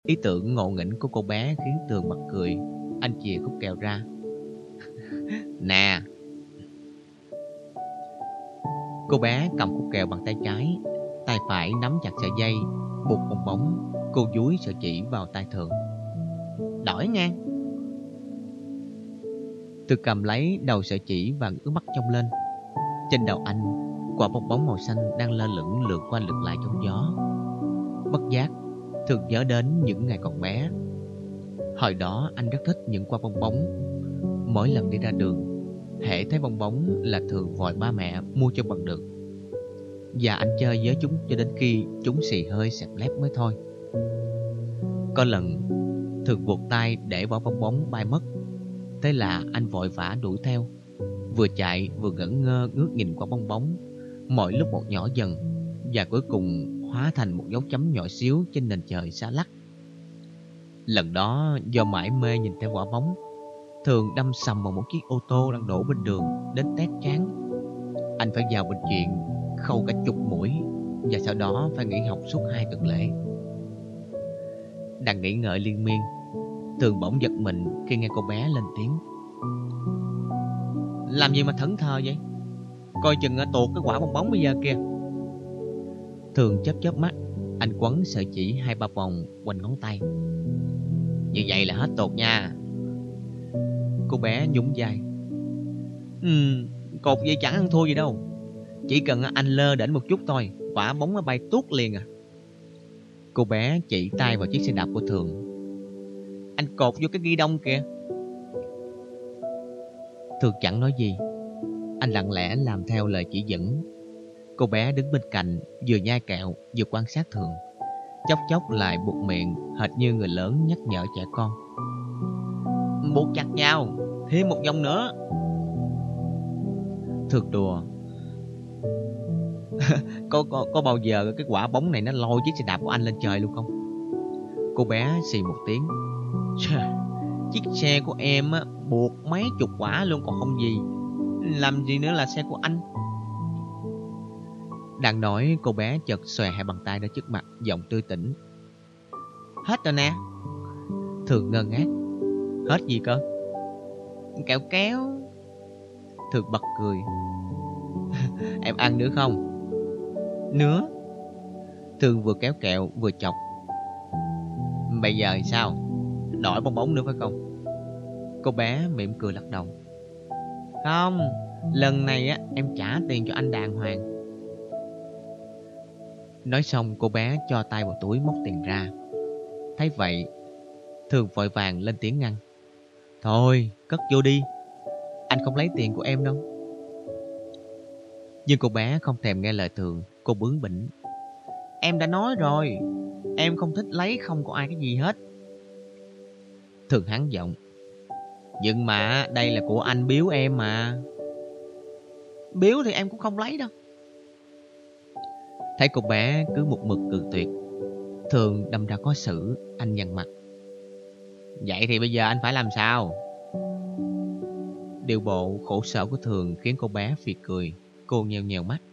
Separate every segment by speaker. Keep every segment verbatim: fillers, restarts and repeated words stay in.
Speaker 1: Ý tưởng ngộ nghĩnh của cô bé khiến Tường bật cười. Anh chìa khúc kẹo ra. Nè. Cô bé cầm khúc kẹo bằng tay trái, tay phải nắm chặt sợi dây buộc bong bóng. Cô dúi sợi chỉ vào tay Thường. Đổi ngang. Tường cầm lấy đầu sợi chỉ và ngước mắt trông lên. Trên đầu anh, quả bong bóng màu xanh đang lơ lửng lượn qua lượn lại trong gió. Bất giác, Thường nhớ đến những ngày còn bé. Hồi đó anh rất thích những quả bong bóng. Mỗi lần đi ra đường, hễ thấy bong bóng là Thường vội ba mẹ mua cho bằng được. Và anh chơi với chúng cho đến khi chúng xì hơi sạc lép mới thôi. Có lần Thường buộc tay để bỏ bong bóng bay mất. Thế là anh vội vã đuổi theo. Vừa chạy vừa ngẩn ngơ ngước nhìn quả bong bóng, mỗi lúc một nhỏ dần, và cuối cùng hóa thành một dấu chấm nhỏ xíu trên nền trời xa lắc. Lần đó do mải mê nhìn theo quả bóng, Thường đâm sầm vào một chiếc ô tô đang đổ bên đường đến tét trán. Anh phải vào bệnh viện khâu cả chục mũi, và sau đó phải nghỉ học suốt hai tuần lễ. Đang nghĩ ngợi liên miên, Thường bỗng giật mình khi nghe cô bé lên tiếng. Làm gì mà thẫn thờ vậy? Coi chừng tuột cái quả bong bóng bây giờ kìa. Thường chớp chớp mắt. Anh quấn sợi chỉ hai ba vòng quanh ngón tay. Như vậy là hết tuột nha. Cô bé nhún vai. Ừ, cột vậy chẳng ăn thua gì đâu. Chỉ cần anh lơ đễnh một chút thôi, quả bóng nó bay tuốt liền à. Cô bé chỉ tay vào chiếc xe đạp của Thường. Anh cột vô cái ghi đông kìa. Thường chẳng nói gì. Anh lặng lẽ làm theo lời chỉ dẫn. Cô bé đứng bên cạnh, vừa nhai kẹo vừa quan sát Thường, chốc chốc lại buộc miệng, hệt như người lớn nhắc nhở trẻ con. Buộc chặt vào, thêm một vòng nữa. Thường đùa. có, có, có bao giờ cái quả bóng này nó lôi chiếc xe đạp của anh lên trời luôn không? Cô bé xì một tiếng. Chiếc xe của em á, buộc mấy chục quả luôn còn không gì. Làm gì nữa là xe của anh. Đang nói, cô bé chợt xòe hai bàn tay ra trước mặt, giọng tươi tỉnh. Hết rồi nè. Thường ngơ ngác. Hết gì cơ? Kẹo kéo. Thường bật cười. Em ăn nữa không? Nữa. Thường vừa kéo kẹo vừa chọc. Bây giờ thì sao? Đổi bong bóng nữa phải không? Cô bé mỉm cười lắc đầu. Không, lần này á em trả tiền cho anh đàng hoàng. Nói xong cô bé cho tay vào túi móc tiền ra. Thấy vậy, Thường vội vàng lên tiếng ngăn. Thôi, cất vô đi. Anh không lấy tiền của em đâu. Nhưng cô bé không thèm nghe lời Thường. Cô bướng bỉnh. Em đã nói rồi, em không thích lấy không có ai cái gì hết. Thường hắn giọng. Nhưng mà đây là của anh biếu em mà. Biếu thì em cũng không lấy đâu. Thấy cô bé cứ một mực cự tuyệt, Thường đâm ra khó xử. Anh nhăn mặt. Vậy thì bây giờ anh phải làm sao? Điều bộ khổ sở của Thường khiến cô bé phì cười. Cô nheo nheo mắt.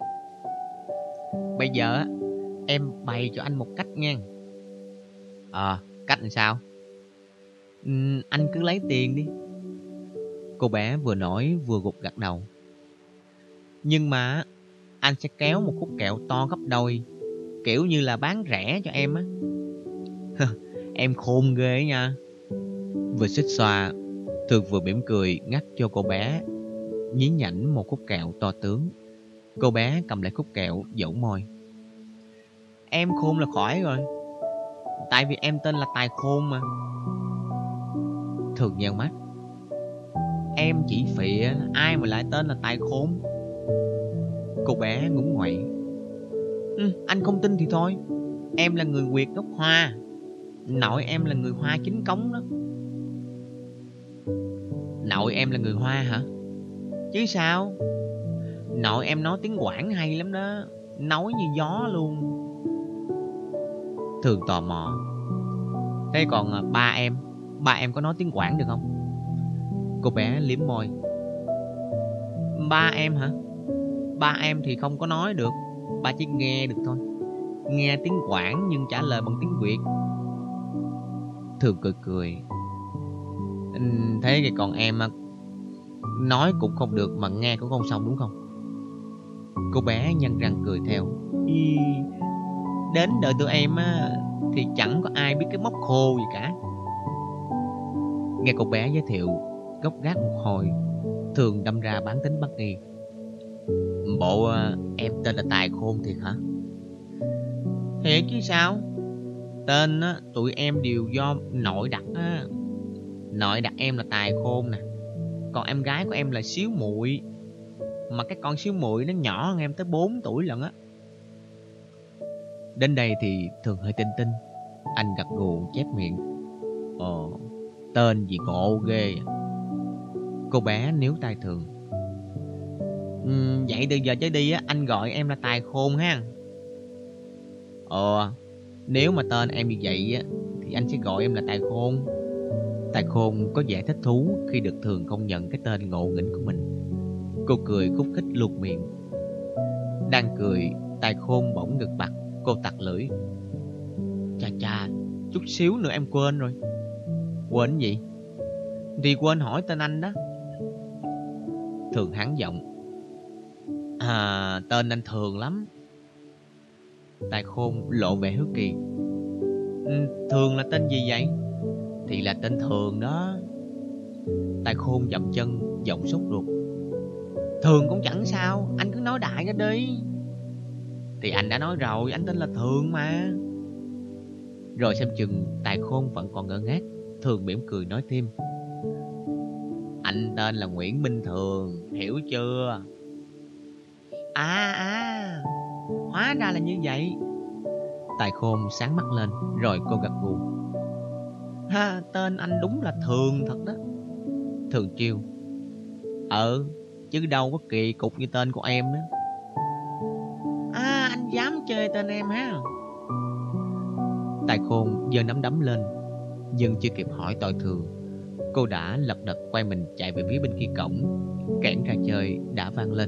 Speaker 1: Bây giờ em bày cho anh một cách nha. Ờ, cách làm sao? Ừ, anh cứ lấy tiền đi. Cô bé vừa nói vừa gục gật đầu. Nhưng mà anh sẽ kéo một khúc kẹo to gấp đôi, kiểu như là bán rẻ cho em á. Em khôn ghê ấy nha. Vừa xích xoa, Thường vừa mỉm cười ngắt cho cô bé nhí nhảnh một khúc kẹo to tướng. Cô bé cầm lấy khúc kẹo dẫu môi. Em khôn là khỏi rồi. Tại vì em tên là Tài Khôn mà. Thường nheo mắt. Em chỉ phịa, ai mà lại tên là Tài Khôn? Cô bé ngúng nguậy. Ừ, anh không tin thì thôi. Em là người Việt gốc Hoa. Nội em là người Hoa chính cống đó. Nội em là người Hoa hả? Chứ sao? Nội em nói tiếng Quảng hay lắm đó. Nói như gió luôn. Thường tò mò. Thế còn ba em? Ba em có nói tiếng Quảng được không? Cô bé liếm môi. Ba em hả? Ba em thì không có nói được. Ba chỉ nghe được thôi. Nghe tiếng Quảng nhưng trả lời bằng tiếng Việt. Thường cười cười. Thế thì còn em nói cũng không được mà nghe cũng không xong đúng không? Cô bé nhăn răng cười theo. Ý, đến đời tụi em á, thì chẳng có ai biết cái móc khô gì cả. Nghe cô bé giới thiệu gốc gác một hồi, Thường đâm ra bán tính bắt nghi. Bộ em tên là Tài Khôn thiệt hả? Thiệt chứ sao? Tên á, tụi em đều do nội đặt á. Nội đặt em là Tài Khôn nè. Còn em gái của em là Xíu Muội. Mà cái con Xíu Muội nó nhỏ hơn em tới bốn tuổi lận á. Đến đây thì Thường hơi tinh tinh. Anh gật gù chép miệng. Ồ, tên gì ngộ ghê. Cô bé níu tay Thường. Ừ, vậy từ giờ trở đi á, anh gọi em là Tài Khôn ha. Ờ, nếu mà tên em như vậy á, thì anh sẽ gọi em là Tài Khôn. Tài Khôn có vẻ thích thú khi được Thường công nhận cái tên ngộ nghĩnh của mình. Cô cười khúc khích luộc miệng. Đang cười, Tài Khôn bỗng ngực bặt. Cô tặc lưỡi. Chà chà, chút xíu nữa em quên rồi. Quên gì? Thì quên hỏi tên anh đó. Thường hắn giọng. À, tên anh Thường lắm. Tài Khôn lộ vẻ hiếu kỳ. Thường là tên gì vậy? Thì là tên Thường đó. Tài Khôn dậm chân, giọng sốt ruột. Thường cũng chẳng sao, anh cứ nói đại ra đi. Thì anh đã nói rồi, anh tên là Thường mà. Rồi xem chừng Tài Khôn vẫn còn ngơ ngác, Thường mỉm cười nói thêm. Anh tên là Nguyễn Minh Thường, hiểu chưa? À à, hóa ra là như vậy. Tài Khôn sáng mắt lên, rồi cô gật gù. Ha, tên anh đúng là Thường thật đó. Thường trêu. Ờ, chứ đâu có kỳ cục như tên của em đó. À, anh dám chơi tên em ha? Tài Khôn giơ nắm đấm lên, nhưng chưa kịp hỏi tội Thường, cô đã lật đật quay mình chạy về phía bên kia cổng. Kẽn ra chơi đã vang lên.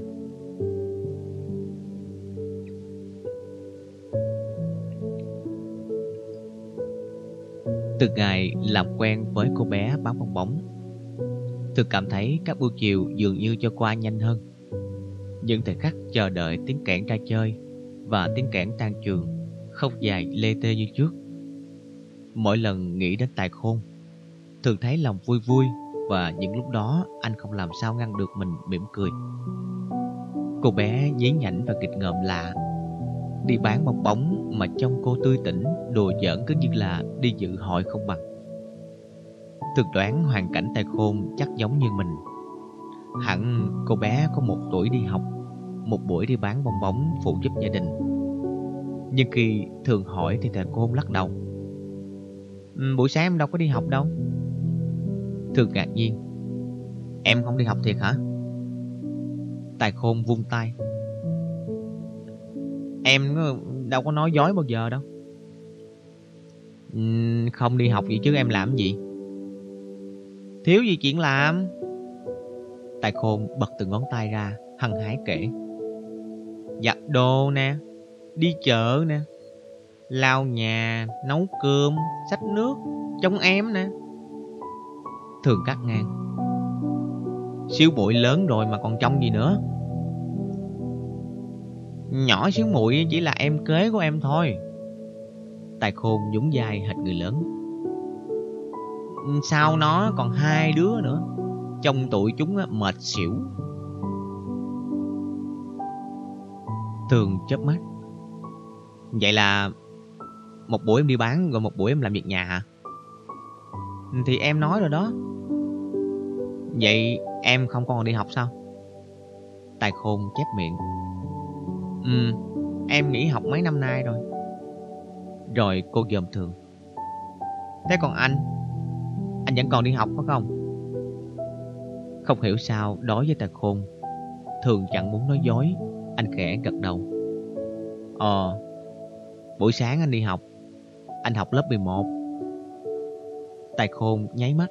Speaker 1: Từ ngày làm quen với cô bé bán bong bóng, Thường cảm thấy các buổi chiều dường như cho qua nhanh hơn. Những thời khắc chờ đợi tiếng kẽn ra chơi và tiếng kẽn tan trường không dài lê tê như trước. Mỗi lần nghĩ đến Tài Khôn, Thường thấy lòng vui vui, và những lúc đó anh không làm sao ngăn được mình mỉm cười. Cô bé nhí nhảnh và nghịch ngợm lạ, đi bán bong bóng mà trông cô tươi tỉnh, đùa giỡn cứ như là đi dự hội không bằng. Thường đoán hoàn cảnh Tài Khôn chắc giống như mình. Hẳn cô bé có một tuổi đi học, một buổi đi bán bong bóng phụ giúp gia đình. Nhưng khi Thường hỏi thì Tài Khôn lắc đầu. Buổi sáng em đâu có đi học đâu. Thường ngạc nhiên. Em không đi học thiệt hả? Tài Khôn vung tay. Em đâu có nói dối bao giờ đâu. uhm, Không đi học vậy chứ em làm gì? Thiếu gì chuyện làm. Tài Khôn bật từng ngón tay ra, hăng hái kể. Giặt đồ nè, đi chợ nè, lau nhà, nấu cơm, xách nước, trông em nè. Thường cắt ngang. Xíu Muội lớn rồi mà còn trông gì nữa. Nhỏ Xíu Muội chỉ là em kế của em thôi. Tài Khôn nhún vai hệt người lớn. Sau nó còn hai đứa nữa, trông tụi chúng mệt xỉu. Thường chớp mắt. Vậy là một buổi em đi bán, rồi một buổi em làm việc nhà hả? Thì em nói rồi đó. Vậy em không còn đi học sao? Tài Khôn chép miệng. Ừ, em nghỉ học mấy năm nay rồi. Rồi cô dòm Thường. Thế còn anh? Anh vẫn còn đi học phải không? Không hiểu sao đối với Tài Khôn, Thường chẳng muốn nói dối. Anh khẽ gật đầu. Ờ, buổi sáng anh đi học. Anh học lớp mười một. Tài Khôn nháy mắt.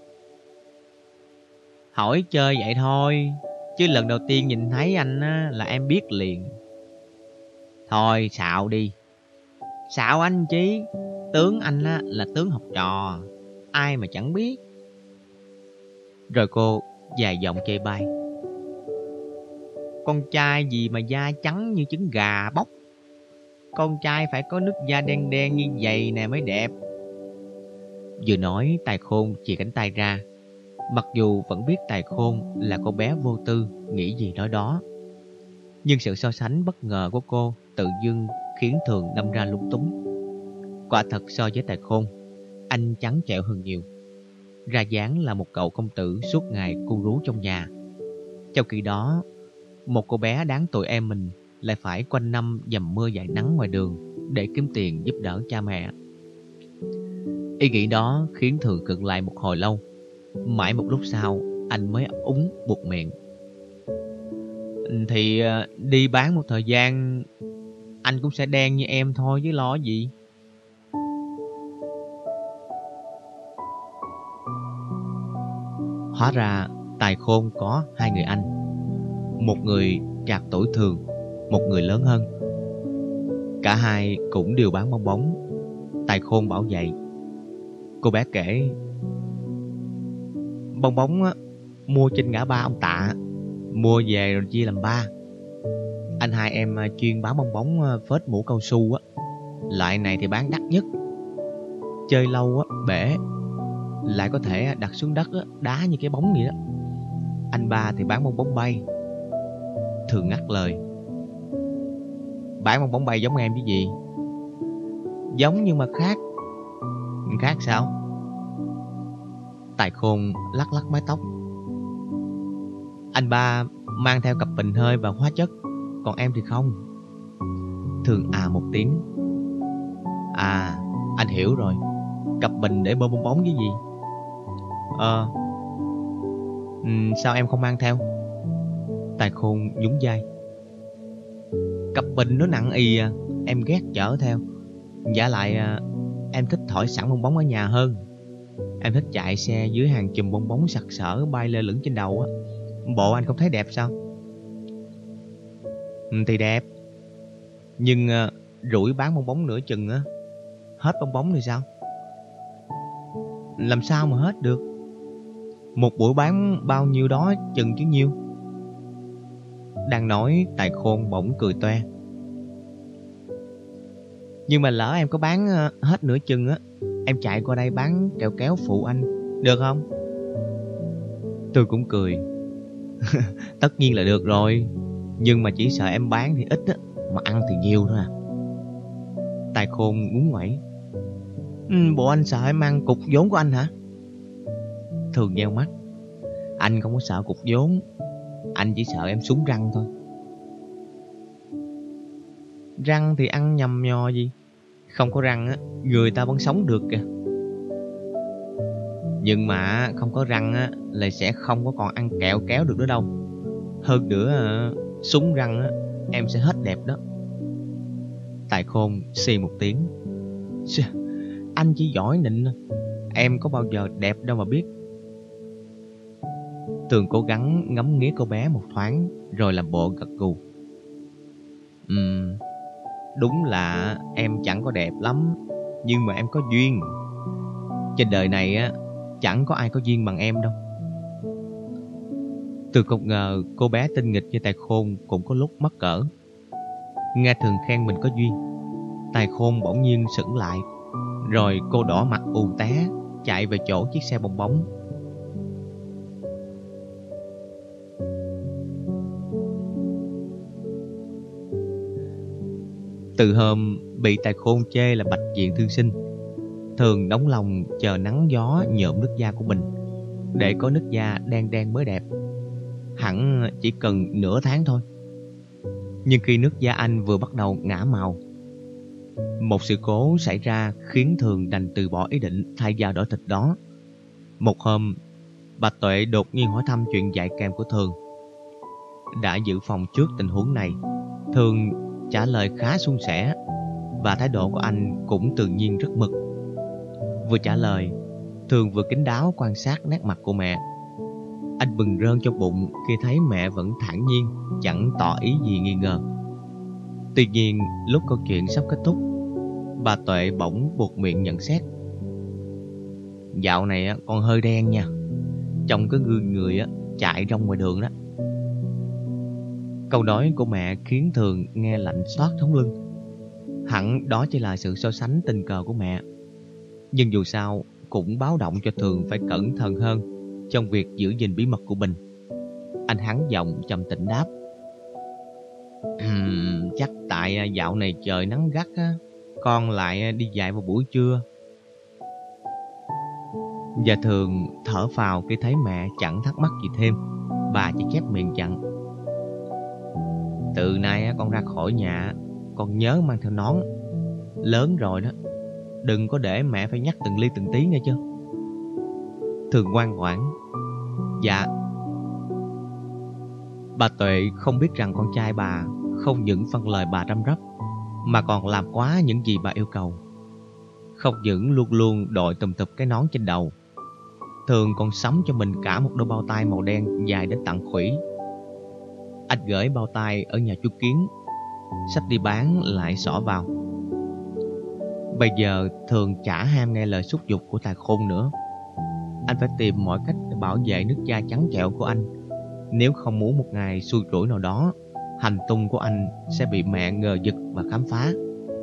Speaker 1: Hỏi chơi vậy thôi, chứ lần đầu tiên nhìn thấy anh á, là em biết liền. Thôi xạo đi. Xạo anh chí, tướng anh á, là tướng học trò, ai mà chẳng biết. Rồi cô dài giọng chê bai. Con trai gì mà da trắng như trứng gà bóc. Con trai phải có nước da đen đen như vậy nè mới đẹp. Vừa nói Tài Khôn chìa cánh tay ra. Mặc dù vẫn biết Tài Khôn là cô bé vô tư, nghĩ gì nói đó, nhưng sự so sánh bất ngờ của cô tự dưng khiến Thường đâm ra lúng túng. Quả thật so với Tài Khôn, anh trắng trẻo hơn nhiều. Ra dáng là một cậu công tử suốt ngày cu rú trong nhà. Trong khi đó, một cô bé đáng tội em mình lại phải quanh năm dầm mưa dãi nắng ngoài đường để kiếm tiền giúp đỡ cha mẹ. Ý nghĩ đó khiến Thường khựng lại một hồi lâu. Mãi một lúc sau, anh mới úng buột miệng. Thì đi bán một thời gian, anh cũng sẽ đen như em thôi chứ lo gì. Hóa ra Tài Khôn có hai người anh. Một người trạc tuổi Thường, một người lớn hơn. Cả hai cũng đều bán bong bóng. Tài Khôn bảo vậy. Cô bé kể, bong bóng á, mua trên ngã ba ông Tạ, mua về rồi chia làm ba. Anh hai em chuyên bán bong bóng phết mũ cao su á. Loại này thì bán đắt nhất. Chơi lâu á, bể, lại có thể đặt xuống đất á, đá như cái bóng vậy đó. Anh ba thì bán bong bóng bay. Thường ngắt lời. Bán bong bóng bay giống em chứ gì. Giống nhưng mà khác. Khác sao? Tài Khôn lắc lắc mái tóc. Anh ba mang theo cặp bình hơi và hóa chất, còn em thì không. Thường à một tiếng. À, anh hiểu rồi. Cặp bình để bơm bong bóng cái gì? Ờ ừ, sao em không mang theo? Tài Khôn nhún vai. Cặp bình nó nặng ì à, em ghét chở theo. Giả lại à, em thích thổi sẵn bong bóng ở nhà hơn. Em thích chạy xe dưới hàng chùm bong bóng sặc sỡ bay lơ lửng trên đầu á. Bộ anh không thấy đẹp sao? Ừ, thì đẹp. Nhưng à, rủi bán bong bóng nửa chừng á, hết bong bóng thì sao? Làm sao mà hết được? Một buổi bán bao nhiêu đó chừng chứ nhiêu. Đang nói Tài Khôn bỗng cười toe. Nhưng mà lỡ em có bán hết nửa chừng á, em chạy qua đây bán kẹo kéo phụ anh, được không? Tôi cũng cười. Tất nhiên là được rồi. Nhưng mà chỉ sợ em bán thì ít á, mà ăn thì nhiều thôi à. Tài Khôn ngúng ngoẩy. Ừ, bộ anh sợ em ăn cục vốn của anh hả? Thường nheo mắt. Anh không có sợ cục vốn, anh chỉ sợ em súng răng thôi. Răng thì ăn nhầm nhò gì. Không có răng á, người ta vẫn sống được kìa. Nhưng mà không có răng á, là sẽ không có còn ăn kẹo kéo được nữa đâu. Hơn nữa, súng răng á, em sẽ hết đẹp đó. Tài Khôn xì một tiếng. Anh chỉ giỏi nịnh, em có bao giờ đẹp đâu mà biết. Tường cố gắng ngắm nghía cô bé một thoáng, rồi làm bộ gật gù. Ừm, đúng là em chẳng có đẹp lắm, nhưng mà em có duyên. Trên đời này á, chẳng có ai có duyên bằng em đâu. Tường không ngờ cô bé tinh nghịch như Tài Khôn cũng có lúc mắc cỡ. Nghe Thường khen mình có duyên, Tài Khôn bỗng nhiên sững lại. Rồi cô đỏ mặt ù té, chạy về chỗ chiếc xe bong bóng. Từ hôm bị Tài Khôn chê là bạch diện thương sinh, Thường đóng lòng chờ nắng gió nhuộm nước da của mình, để có nước da đen đen mới đẹp. Hẳn chỉ cần nửa tháng thôi. Nhưng khi nước da anh vừa bắt đầu ngả màu, một sự cố xảy ra khiến Thường đành từ bỏ ý định thay da đỏ thịt đó. Một hôm, bà Tuệ đột nhiên hỏi thăm chuyện dạy kèm của Thường. Đã dự phòng trước tình huống này, Thường trả lời khá suôn sẻ, và thái độ của anh cũng tự nhiên rất mực. Vừa trả lời, Thường vừa kín đáo quan sát nét mặt của mẹ. Anh bừng rơn trong bụng khi thấy mẹ vẫn thản nhiên, chẳng tỏ ý gì nghi ngờ. Tuy nhiên, lúc câu chuyện sắp kết thúc, Bà Tuệ bỗng buột miệng nhận xét. Dạo này á, con hơi đen nha. Trông cái gương người á, chạy rong ngoài đường đó. Câu nói của mẹ khiến Thường nghe lạnh xót sống lưng. Hẳn đó chỉ là sự so sánh tình cờ của mẹ, nhưng dù sao cũng báo động cho Thường phải cẩn thận hơn trong việc giữ gìn bí mật của mình. Anh hắn giọng trầm tĩnh đáp. Uhm, chắc tại dạo này trời nắng gắt á, con lại đi dạy vào buổi trưa. Và Thường thở phào khi thấy mẹ chẳng thắc mắc gì thêm. Bà chỉ chép miệng dặn. Từ nay con ra khỏi nhà, con nhớ mang theo nón. Lớn rồi đó, đừng có để mẹ phải nhắc từng ly từng tí nghe chưa. Thường ngoan ngoãn. Dạ. Bà Tuệ không biết rằng con trai bà không những vâng lời bà răm rắp, mà còn làm quá những gì bà yêu cầu. Không những luôn luôn đội tùm tụp cái nón trên đầu, Thường còn sắm cho mình cả một đôi bao tay màu đen dài đến tận khuỷu. Anh gửi bao tay ở nhà chú Kiến, sắp đi bán lại xỏ vào. Bây giờ Thường chả ham nghe lời xúc dục của tài Khôn nữa. Anh phải tìm mọi cách để bảo vệ nước da trắng trẻo của anh, nếu không muốn một ngày xui rủi nào đó, hành tung của anh sẽ bị mẹ ngờ vực và khám phá.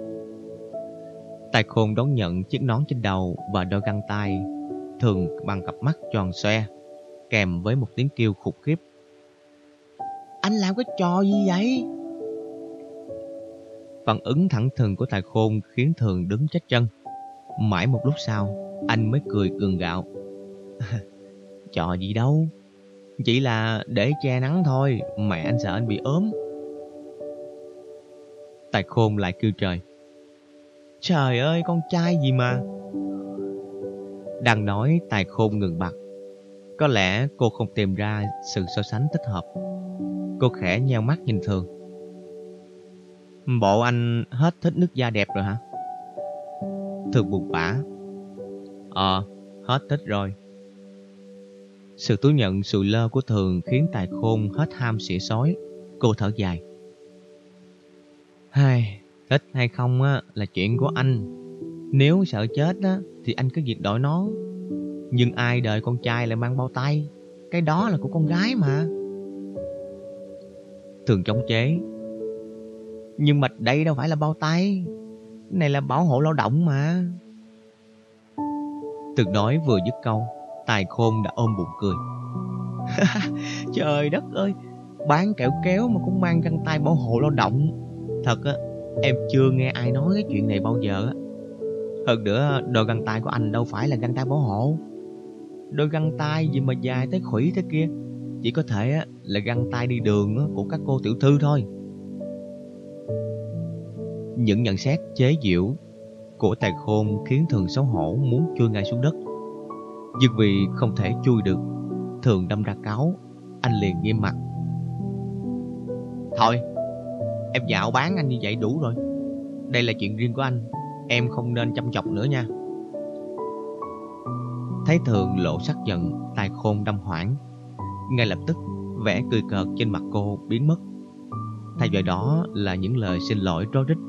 Speaker 1: Tài Khôn đón nhận chiếc nón trên đầu và đôi găng tay Thường bằng cặp mắt tròn xoe, kèm với một tiếng kêu khủng khiếp. Anh làm cái trò gì vậy? Phản ứng thẳng thừng của Tài Khôn khiến Thường đứng chết chân. Mãi một lúc sau, anh mới cười gượng gạo. Trò gì đâu, chỉ là để che nắng thôi, mẹ anh sợ anh bị ốm. Tài Khôn lại kêu trời. Trời ơi, con trai gì mà. Đang nói, Tài Khôn ngừng bặt. Có lẽ cô không tìm ra sự so sánh thích hợp. Cô khẽ nheo mắt nhìn Thường. Bộ anh hết thích nước da đẹp rồi hả? Thường buồn bã. Ờ, hết thích rồi. Sự thú nhận sùi lơ của Thường khiến Tài Khôn hết ham xỉa xói. Cô thở dài. Hai, thích hay không á, là chuyện của anh. Nếu sợ chết á, thì anh cứ việc đổi nó. Nhưng ai đời con trai lại mang bao tay? Cái đó là của con gái mà. Thường chống chế. Nhưng mà đây đâu phải là bao tay, cái này là bảo hộ lao động mà. Thường nói vừa dứt câu, Tài Khôn đã ôm bụng cười. Trời đất ơi, bán kẹo kéo mà cũng mang găng tay bảo hộ lao động. Thật á, em chưa nghe ai nói cái chuyện này bao giờ á. Hơn nữa, đôi găng tay của anh đâu phải là găng tay bảo hộ. Đôi găng tay gì mà dài tới khuỷu thế kia, chỉ có thể á, là găng tay đi đường của các cô tiểu thư thôi. Những nhận xét chế giễu của Tài Khôn khiến Thường xấu hổ muốn chui ngay xuống đất. Nhưng vì không thể chui được, Thường đâm ra cáu. Anh liền nghiêm mặt. Thôi, em dạo bán anh như vậy đủ rồi. Đây là chuyện riêng của anh, em không nên chăm chọc nữa nha. Thấy Thường lộ sắc giận, Tài Khôn đâm hoảng. Ngay lập tức, vẻ cười cợt trên mặt cô biến mất. Thay vào đó là những lời xin lỗi rối rít.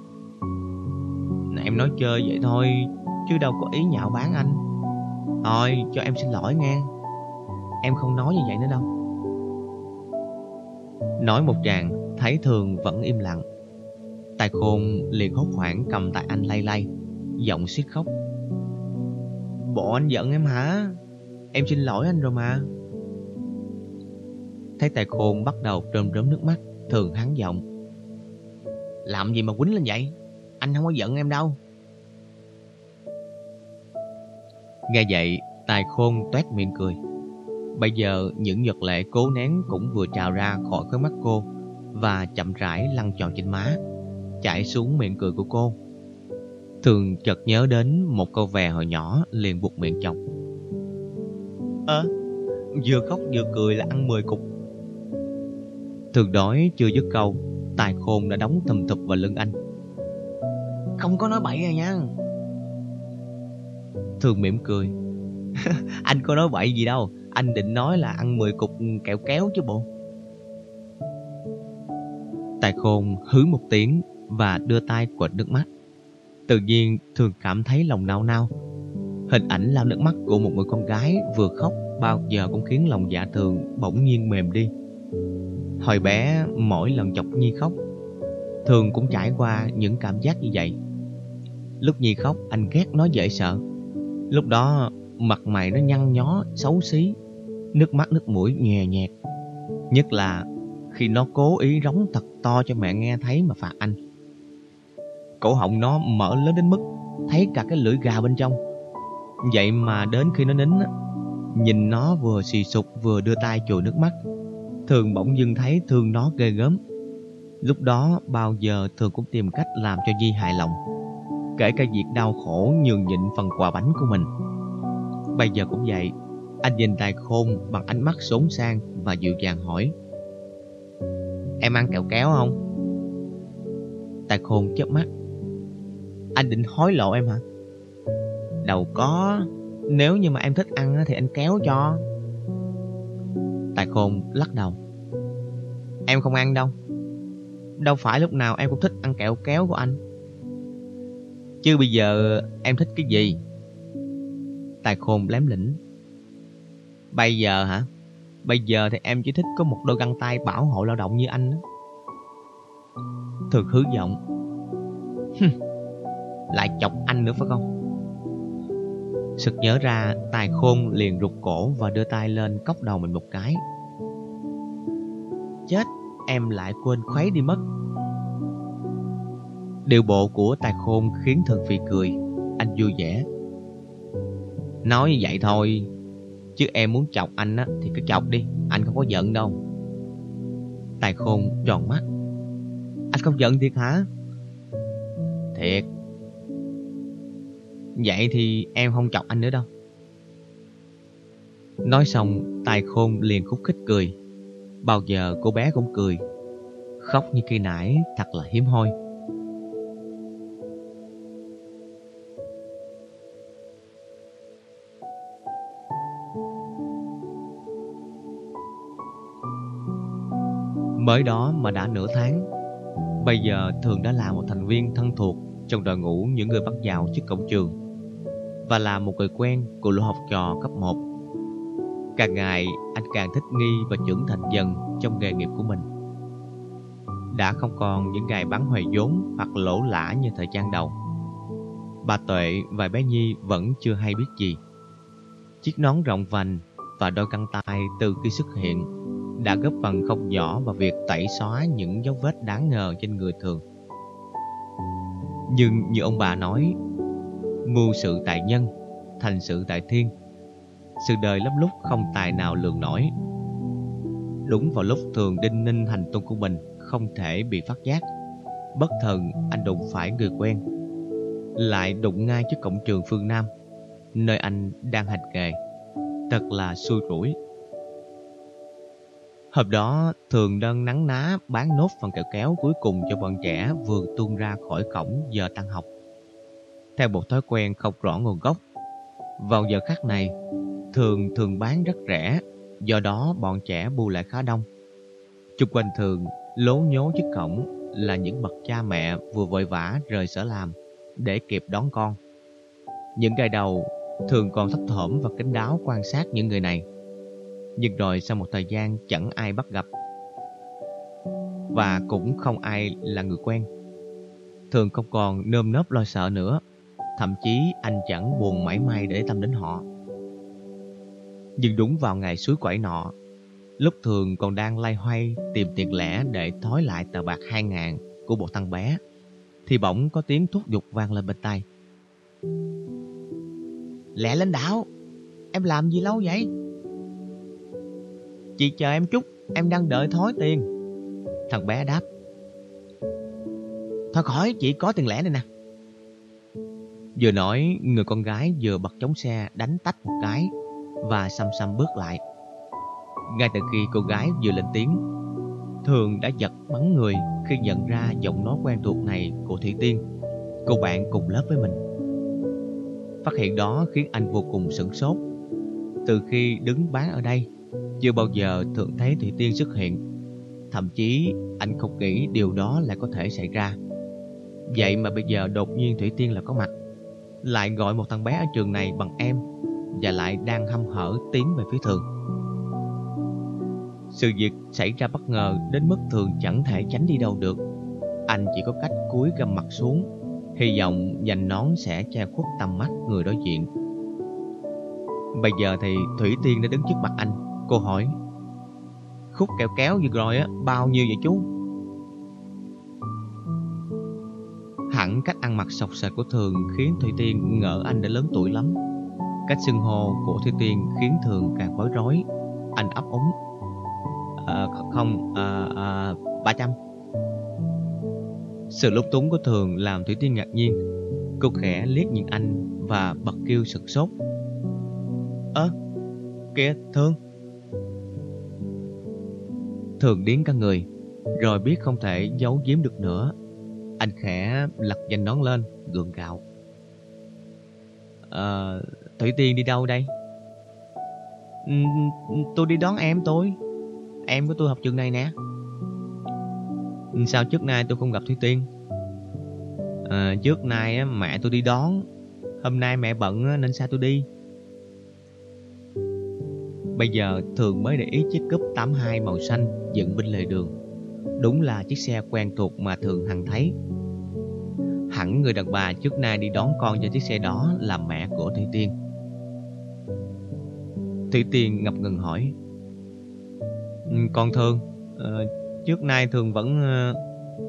Speaker 1: Em nói chơi vậy thôi, chứ đâu có ý nhạo báng anh. Thôi, cho em xin lỗi nghe. Em không nói như vậy nữa đâu. Nói một tràng, thấy Thường vẫn im lặng. Tài Khôn liền hốt hoảng cầm tay anh lay lay, giọng suýt khóc. Bộ anh giận em hả? Em xin lỗi anh rồi mà. Thấy Tài Khôn bắt đầu rơm rớm nước mắt, Thường hắn giọng. Làm gì mà quýnh lên vậy? Anh không có giận em đâu. Nghe vậy, Tài Khôn toét miệng cười. Bây giờ những giọt lệ cố nén cũng vừa trào ra khỏi khóe mắt cô và chậm rãi lăn tròn trên má, chảy xuống miệng cười của cô. Thường chợt nhớ đến một câu vè hồi nhỏ, liền buột miệng chọc. Ơ, à, vừa khóc vừa cười là ăn mười cục. Thường nói chưa dứt câu, Tài Khôn đã đóng thùm thụp vào lưng anh. Không có nói bậy rồi nha. Thường mỉm cười. Anh có nói bậy gì đâu, anh định nói là ăn mười cục kẹo kéo chứ bộ. Tài Khôn hứ một tiếng và đưa tay quệt nước mắt. Tự nhiên Thường cảm thấy lòng nao nao. Hình ảnh lau nước mắt của một người con gái vừa khóc bao giờ cũng khiến lòng dạ Thường bỗng nhiên mềm đi. Hồi bé mỗi lần chọc Nhi khóc, Thường cũng trải qua những cảm giác như vậy. Lúc Nhi khóc anh ghét nó dễ sợ. Lúc đó mặt mày nó nhăn nhó, xấu xí, nước mắt nước mũi nhòe nhẹt. Nhất là khi nó cố ý rống thật to cho mẹ nghe thấy mà phạt anh. Cổ họng nó mở lớn đến mức thấy cả cái lưỡi gà bên trong. Vậy mà đến khi nó nín, nhìn nó vừa xì sụp vừa đưa tay chùi nước mắt, Thường bỗng dưng thấy thương nó ghê gớm. Lúc đó bao giờ Thường cũng tìm cách làm cho Di hài lòng, kể cả việc đau khổ nhường nhịn phần quà bánh của mình. Bây giờ cũng vậy. Anh nhìn Tài Khôn bằng ánh mắt xốn sang và dịu dàng hỏi: "Em ăn kẹo kéo không?" Tài Khôn chớp mắt: "Anh định hối lộ em hả?" "Đâu có, nếu như mà em thích ăn thì anh kéo cho." Tài Khôn lắc đầu: "Em không ăn đâu. Đâu phải lúc nào em cũng thích ăn kẹo kéo của anh. Chứ bây giờ em thích cái gì?" Tài Khôn lém lỉnh: "Bây giờ hả? Bây giờ thì em chỉ thích có một đôi găng tay bảo hộ lao động như anh đó." Thường hứ giọng: "Lại chọc anh nữa phải không?" Sực nhớ ra, Tài Khôn liền rụt cổ và đưa tay lên cốc đầu mình một cái. Chết, em lại quên khuấy đi mất. Điệu bộ của Tài Khôn khiến Thường phì cười. Anh vui vẻ: "Nói như vậy thôi, chứ em muốn chọc anh á thì cứ chọc đi, anh không có giận đâu." Tài Khôn tròn mắt: "Anh không giận thiệt hả?" "Thiệt." "Vậy thì em không chọc anh nữa đâu." Nói xong, Tài Khôn liền khúc khích cười. Bao giờ cô bé cũng cười, khóc như khi nãy thật là hiếm hoi. Mới đó mà đã nửa tháng. Bây giờ Thường đã là một thành viên thân thuộc trong đội ngũ những người bắt vào trước cổng trường, và là một người quen của lũ học trò cấp một. Càng ngày anh càng thích nghi và trưởng thành dần trong nghề nghiệp của mình. Đã không còn những ngày bán huề vốn hoặc lỗ lã như thời gian đầu. Bà Tuệ và bé Nhi vẫn chưa hay biết gì. Chiếc nón rộng vành và đôi găng tay từ khi xuất hiện đã góp phần không nhỏ vào việc tẩy xóa những dấu vết đáng ngờ trên người Thường. Nhưng như ông bà nói, mưu sự tại nhân, thành sự tại thiên. Sự đời lắm lúc không tài nào lường nổi. Đúng vào lúc Thường đinh ninh hành tung của mình không thể bị phát giác, bất thần anh đụng phải người quen. Lại đụng ngay trước cổng trường Phương Nam, nơi anh đang hành nghề. Thật là xui rủi. Hôm đó Thường đang nắn ná bán nốt phần kẹo kéo cuối cùng cho bọn trẻ vừa tuôn ra khỏi cổng giờ tan học. Theo một thói quen không rõ nguồn gốc, vào giờ khắc này Thường thường bán rất rẻ, do đó bọn trẻ bu lại khá đông. Chung quanh Thường lố nhố trước cổng là những bậc cha mẹ vừa vội vã rời sở làm để kịp đón con. Những ngày đầu Thường còn thấp thỏm và kín đáo quan sát những người này. Nhưng rồi sau một thời gian chẳng ai bắt gặp, và cũng không ai là người quen. Thường không còn nơm nớp lo sợ nữa. Thậm chí anh chẳng buồn mảy may để tâm đến họ. Nhưng đúng vào ngày suối quẩy nọ, lúc Thường còn đang loay hoay tìm tiền lẻ để thối lại tờ bạc hai ngàn của một thằng bé, thì bỗng có tiếng thúc giục vang lên bên tai. "Lẹ lên Đảo, em làm gì lâu vậy?" "Chị chờ em chút, em đang đợi thối tiền." Thằng bé đáp. "Thôi khỏi, chị có tiền lẻ đây nè." Vừa nói, người con gái vừa bật chống xe đánh tách một cái và xăm xăm bước lại. Ngay từ khi cô gái vừa lên tiếng, Thường đã giật bắn người khi nhận ra giọng nói quen thuộc này của Thủy Tiên, cô bạn cùng lớp với mình. Phát hiện đó khiến anh vô cùng sửng sốt. Từ khi đứng bán ở đây, chưa bao giờ Thường thấy Thủy Tiên xuất hiện. Thậm chí anh không nghĩ điều đó lại có thể xảy ra. Vậy mà bây giờ đột nhiên Thủy Tiên lại có mặt, lại gọi một thằng bé ở trường này bằng em, và lại đang hăm hở tiến về phía Thường. Sự việc xảy ra bất ngờ đến mức Thường chẳng thể tránh đi đâu được. Anh chỉ có cách cúi gằm mặt xuống, hy vọng vành nón sẽ che khuất tầm mắt người đối diện. Bây giờ thì Thủy Tiên đã đứng trước mặt anh. Cô hỏi: "Khúc kẹo kéo vừa rồi á, bao nhiêu vậy chú?" Hẳn cách ăn mặc sộc sạch của Thường khiến Thủy Tiên ngỡ anh đã lớn tuổi lắm. Cách xưng hô của Thủy Tiên khiến Thường càng bối rối. Anh ấp úng: à, Không, à, à, ba trăm. Sự lúng túng của Thường làm Thủy Tiên ngạc nhiên. Cô khẽ liếc nhìn anh và bật kêu sửng sốt: "Ơ, kìa Thường!" Thường điếng cả người, rồi biết không thể giấu giếm được nữa. Anh khẽ lật vành nón lên, gượng gạo: Ờ, Thủy Tiên đi đâu đây?" Ừ, "Tôi đi đón em tôi. Em của tôi học trường này nè." "Sao trước nay tôi không gặp Thủy Tiên?" À, "Trước nay mẹ tôi đi đón, hôm nay mẹ bận nên sao tôi đi." Bây giờ Thường mới để ý chiếc cúp tám hai màu xanh dựng bên lề đường. Đúng là chiếc xe quen thuộc mà Thường hằng thấy. Hẳn người đàn bà trước nay đi đón con cho chiếc xe đó là mẹ của Thủy Tiên. Thủy Tiên ngập ngừng hỏi: "Con Thường, uh, trước nay Thường vẫn..." Uh...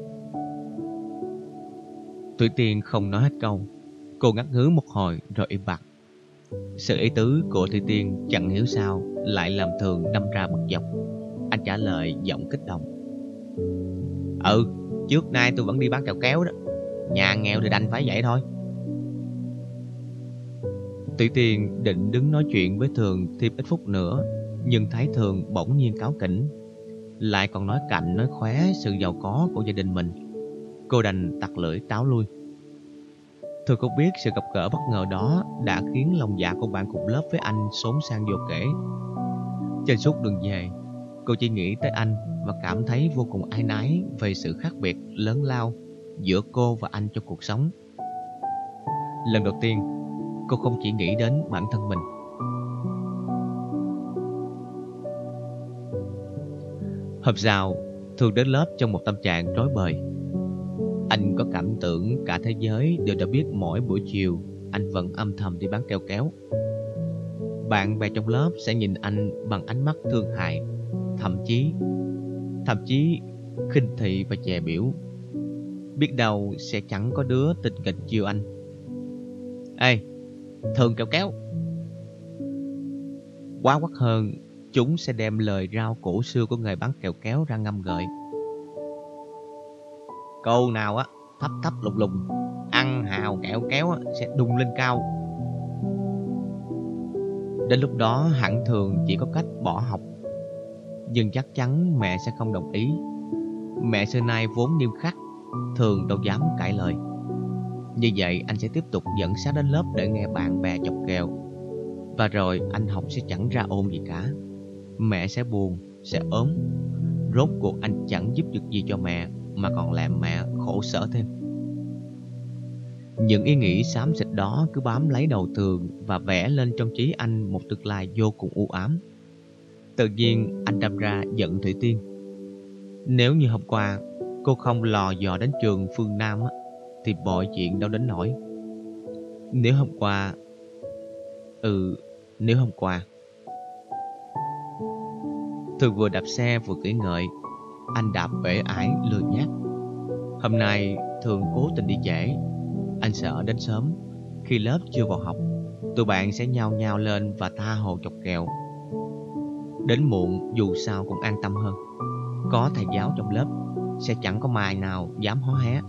Speaker 1: Thủy Tiên không nói hết câu. Cô ngắt ngứ một hồi rồi im bặt. Sự ý tứ của Thủy Tiên chẳng hiểu sao lại làm Thường đâm ra bực dọc. Anh trả lời giọng kích động: "Ừ, trước nay tôi vẫn đi bán kẹo kéo đó. Nhà nghèo thì đành phải vậy thôi." Thủy Tiên định đứng nói chuyện với Thường thêm ít phút nữa, nhưng thấy Thường bỗng nhiên cáu kỉnh, lại còn nói cạnh nói khóe sự giàu có của gia đình mình. Cô đành tặc lưỡi cáo lui. Thường không biết sự gặp gỡ bất ngờ đó đã khiến lòng dạ của bạn cùng lớp với anh xốn sang vô kể. Trên suốt đường về, cô chỉ nghĩ tới anh và cảm thấy vô cùng áy náy về sự khác biệt lớn lao giữa cô và anh trong cuộc sống. Lần đầu tiên, cô không chỉ nghĩ đến bản thân mình. Hôm sau, Thường đến lớp trong một tâm trạng rối bời. Anh có cảm tưởng cả thế giới đều đã biết mỗi buổi chiều anh vẫn âm thầm đi bán kẹo kéo. Bạn bè trong lớp sẽ nhìn anh bằng ánh mắt thương hại, thậm chí Thậm chí khinh thị và chè biểu. Biết đâu sẽ chẳng có đứa tình nghịch chiều anh: "Ê, Thường kẹo kéo!" Quá quắt hơn, chúng sẽ đem lời rao cổ xưa của người bán kẹo kéo ra ngâm gợi: "Câu nào á thấp thấp lùng lùng, ăn hào kẹo kéo á, sẽ đùng lên cao." Đến lúc đó hẳn Thường chỉ có cách bỏ học. Nhưng chắc chắn mẹ sẽ không đồng ý. Mẹ xưa nay vốn nghiêm khắc, Thường đâu dám cãi lời. Như vậy anh sẽ tiếp tục dẫn sát đến lớp để nghe bạn bè chọc ghẹo. Và rồi anh học sẽ chẳng ra ôn gì cả. Mẹ sẽ buồn, sẽ ốm. Rốt cuộc anh chẳng giúp được gì cho mẹ, mà còn làm mẹ khổ sở thêm. Những ý nghĩ xám xịt đó cứ bám lấy đầu Thường và vẽ lên trong trí anh một tương lai vô cùng u ám. Tự nhiên anh đâm ra giận Thủy Tiên. Nếu như hôm qua cô không lò dò đến trường phương Nam á, thì mọi chuyện đâu đến nỗi. Nếu hôm qua Ừ, nếu hôm qua Thường vừa đạp xe vừa nghĩ ngợi. Anh đạp bể ải lười nhác. Hôm nay Thường cố tình đi trễ. Anh sợ đến sớm, khi lớp chưa vào học, tụi bạn sẽ nhao nhao lên và tha hồ chọc kèo. Đến muộn dù sao cũng an tâm hơn. Có thầy giáo trong lớp, sẽ chẳng có mai nào dám hó hé.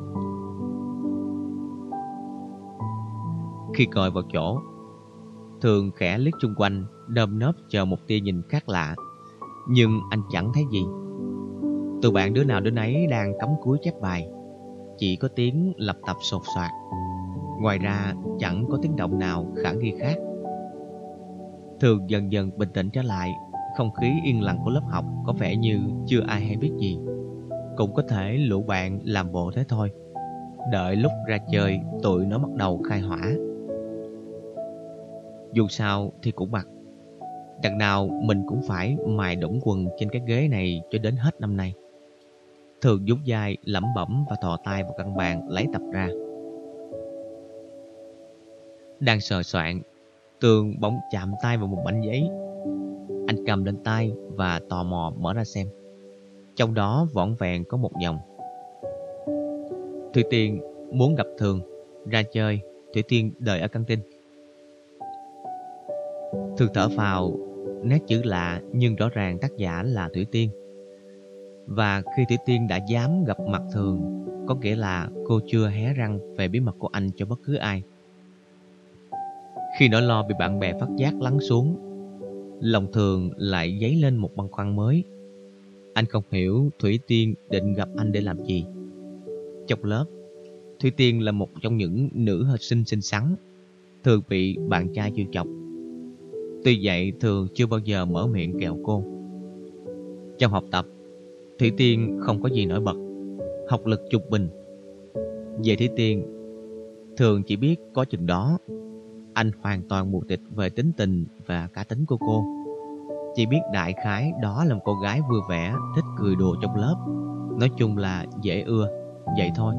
Speaker 1: Khi ngồi vào chỗ, Thường khẽ liếc xung quanh, đơm nớp chờ một tia nhìn khác lạ. Nhưng anh chẳng thấy gì. Tụi bạn đứa nào đứa nấy đang cắm cúi chép bài. Chỉ có tiếng lặp tập sột soạt. Ngoài ra chẳng có tiếng động nào khả nghi khác. Thường dần dần bình tĩnh trở lại. Không khí yên lặng của lớp học có vẻ như chưa ai hay biết gì. Cũng có thể lũ bạn làm bộ thế thôi. Đợi lúc ra chơi, tụi nó bắt đầu khai hỏa. Dù sao thì cũng mặc, đằng nào mình cũng phải mài đũng quần trên cái ghế này cho đến hết năm nay. Thường nhún vai lẩm bẩm và thò tay vào căn bàn lấy tập ra. Đang sờ soạn, Tường bỗng chạm tay vào một mảnh giấy. Anh cầm lên tay và tò mò mở ra xem. Trong đó vỏn vẹn có một dòng: Thủy Tiên muốn gặp Thường, ra chơi, Thủy Tiên đợi ở căng tin. Thường thở phào, nét chữ lạ nhưng rõ ràng tác giả là Thủy Tiên. Và khi Thủy Tiên đã dám gặp mặt Thường, có nghĩa là cô chưa hé răng về bí mật của anh cho bất cứ ai. Khi nỗi lo bị bạn bè phát giác lắng xuống, lòng Thường lại dấy lên một băn khoăn mới. Anh không hiểu Thủy Tiên định gặp anh để làm gì. Trong lớp, Thủy Tiên là một trong những nữ học sinh xinh xắn, thường bị bạn trai trêu chọc. Tuy vậy, Thường chưa bao giờ mở miệng kẹo cô. Trong học tập, Thủy Tiên không có gì nổi bật, học lực trung bình. Về Thủy Tiên, Thường chỉ biết có chừng đó. Anh hoàn toàn mù tịt về tính tình và cá tính của cô. Chỉ biết đại khái đó là một cô gái vui vẻ, thích cười đùa trong lớp. Nói chung là dễ ưa, vậy thôi.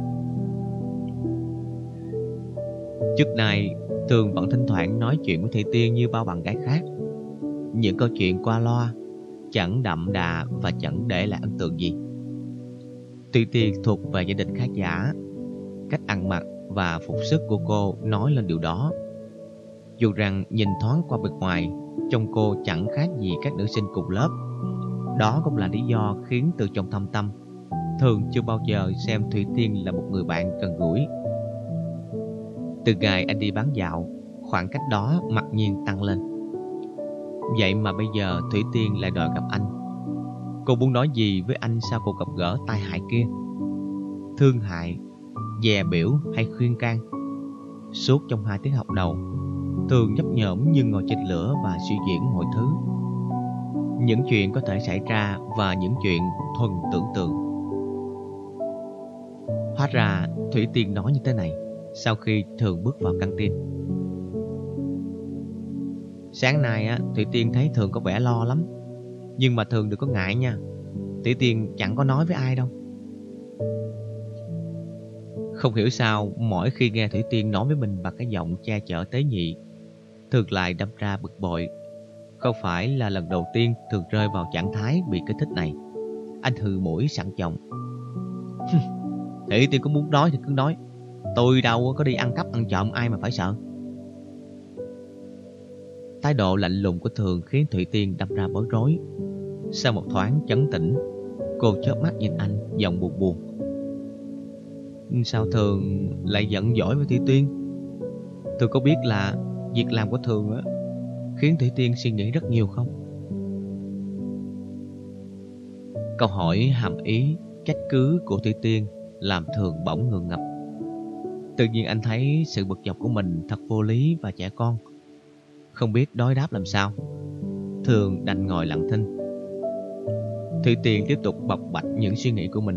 Speaker 1: Trước nay, Thường vẫn thỉnh thoảng nói chuyện với Thủy Tiên như bao bạn gái khác. Những câu chuyện qua loa, chẳng đậm đà và chẳng để lại ấn tượng gì. Thủy Tiên thuộc về gia đình khá giả. Cách ăn mặc và phục sức của cô nói lên điều đó. Dù rằng nhìn thoáng qua bề ngoài, trông cô chẳng khác gì các nữ sinh cùng lớp. Đó cũng là lý do khiến từ trong thâm tâm, Thường chưa bao giờ xem Thủy Tiên là một người bạn gần gũi. Từ ngày anh đi bán dạo, khoảng cách đó mặc nhiên tăng lên. Vậy mà bây giờ Thủy Tiên lại đòi gặp anh. Cô muốn nói gì với anh sau cuộc gặp gỡ tai hại kia? Thương hại, dè biểu hay khuyên can? Suốt trong hai tiếng học đầu, Thường nhấp nhổm như ngồi trên lửa và suy diễn mọi thứ. Những chuyện có thể xảy ra và những chuyện thuần tưởng tượng. Hóa ra Thủy Tiên nói như thế này sau khi Thường bước vào căng tin. Sáng nay á, Thủy Tiên thấy Thường có vẻ lo lắm. Nhưng mà Thường đừng có ngại nha, Thủy Tiên chẳng có nói với ai đâu. Không hiểu sao mỗi khi nghe Thủy Tiên nói với mình bằng cái giọng che chở tế nhị, Thường lại đâm ra bực bội. Không phải là lần đầu tiên Thường rơi vào trạng thái bị kích thích này. Anh hừ mũi sẵn giọng. Thủy Tiên có muốn nói thì cứ nói, tôi đâu có đi ăn cắp ăn trộm ai mà phải sợ. Thái độ lạnh lùng của Thường khiến Thủy Tiên đâm ra bối rối. Sau một thoáng chấn tĩnh, cô chớp mắt nhìn anh, giọng buồn buồn. Sao Thường lại giận dỗi với Thủy Tiên? Thường có biết là việc làm của Thường á khiến Thủy Tiên suy nghĩ rất nhiều không? Câu hỏi hàm ý, trách cứ của Thủy Tiên làm Thường bỗng ngượng ngập. Tự nhiên anh thấy sự bực dọc của mình thật vô lý và trẻ con. Không biết đối đáp làm sao, Thường đành ngồi lặng thinh. Thủy Tiên tiếp tục bộc bạch những suy nghĩ của mình.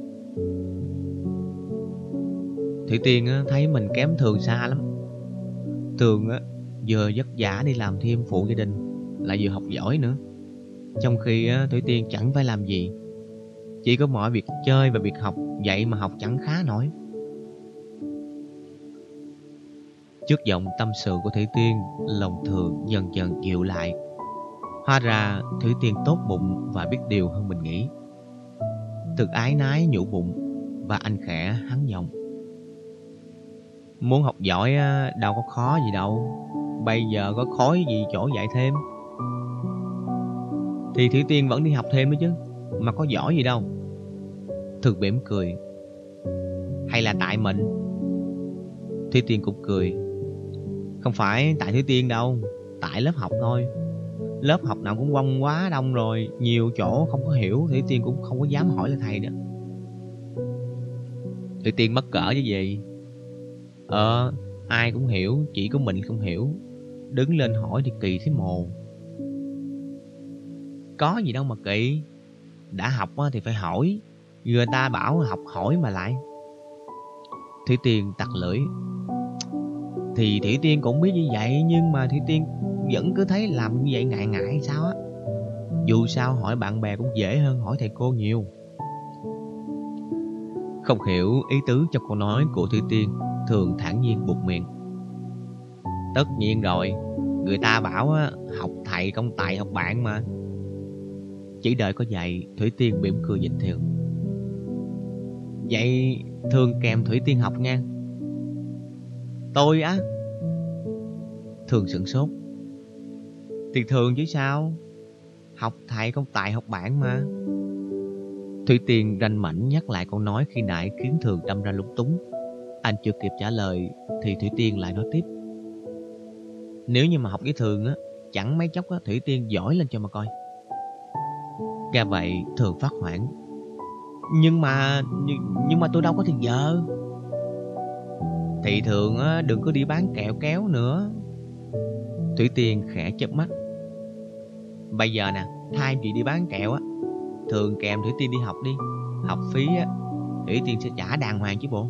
Speaker 1: Thủy Tiên thấy mình kém Thường xa lắm. Thường vừa vất vả đi làm thêm phụ gia đình, lại vừa học giỏi nữa. Trong khi Thủy Tiên chẳng phải làm gì, chỉ có mọi việc chơi và việc học, vậy mà học chẳng khá nổi. Trước giọng tâm sự của Thủy Tiên, lòng Thường dần dần dịu lại. Hóa ra Thủy Tiên tốt bụng và biết điều hơn mình nghĩ. Thực ái nái nhủ bụng và anh khẽ hắn giọng. Muốn học giỏi đâu có khó gì đâu. Bây giờ có khói gì chỗ dạy thêm. Thì Thủy Tiên vẫn đi học thêm đó chứ, mà có giỏi gì đâu. Thường mỉm cười. Hay là tại mình? Thủy Tiên cũng cười. Không phải tại Thủy Tiên đâu, tại lớp học thôi. Lớp học nào cũng quông quá đông rồi, nhiều chỗ không có hiểu, Thủy Tiên cũng không có dám hỏi là thầy nữa. Thủy Tiên mắc cỡ chứ gì. Ờ, ai cũng hiểu, chỉ có mình không hiểu. Đứng lên hỏi thì kỳ thế mồ. Có gì đâu mà kỳ. Đã học thì phải hỏi. Người ta bảo học hỏi mà lại. Thủy Tiên tặc lưỡi. Thì Thủy Tiên cũng biết như vậy, nhưng mà Thủy Tiên vẫn cứ thấy làm như vậy ngại ngại sao á. Dù sao hỏi bạn bè cũng dễ hơn hỏi thầy cô nhiều. Không hiểu ý tứ trong câu nói của Thủy Tiên, Thường thản nhiên buột miệng. Tất nhiên rồi, người ta bảo á, học thầy không tài học bạn mà. Chỉ đợi có vậy, Thủy Tiên mỉm cười nhìn Thường. Vậy Thường kèm Thủy Tiên học nha. Tôi á? Thường sửng sốt. Thì Thường chứ sao, học thầy không tài học bạn mà. Thủy Tiên ranh mảnh nhắc lại câu nói khi nãy khiến Thường đâm ra lúng túng. Anh chưa kịp trả lời thì Thủy Tiên lại nói tiếp. Nếu như mà học với Thường á, chẳng mấy chốc á, Thủy Tiên giỏi lên cho mà coi. Nghe vậy Thường phát hoảng. Nhưng mà nhưng, nhưng mà tôi đâu có thì giờ. Thì Thường á, đừng có đi bán kẹo kéo nữa. Thủy Tiên khẽ chớp mắt. Bây giờ nè, thay vì đi bán kẹo á, Thường kèm Thủy Tiên đi học đi. Học phí á, Thủy Tiên sẽ trả đàng hoàng chứ bộ.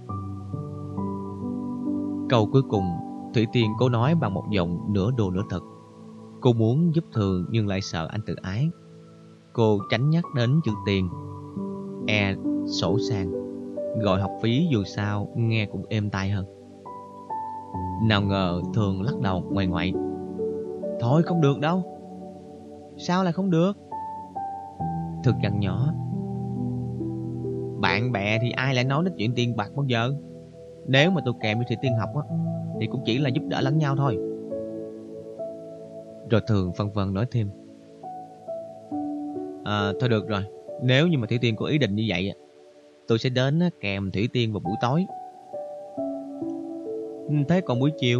Speaker 1: Câu cuối cùng Thủy Tiên cố nói bằng một giọng nửa đùa nửa thật. Cô muốn giúp Thường nhưng lại sợ anh tự ái. Cô tránh nhắc đến chữ tiền. E sổ sang, gọi học phí dù sao nghe cũng êm tai hơn. Nào ngờ Thường lắc đầu ngoại ngoại. Thôi không được đâu. Sao lại không được? Thực dặn nhỏ. Bạn bè thì ai lại nói đến chuyện tiền bạc bao giờ. Nếu mà tôi kèm với Thủy Tiên học á, thì cũng chỉ là giúp đỡ lẫn nhau thôi. Rồi Thường phân vân nói thêm. À, thôi được rồi, nếu như mà Thủy Tiên có ý định như vậy, tôi sẽ đến kèm Thủy Tiên vào buổi tối. Thế còn buổi chiều?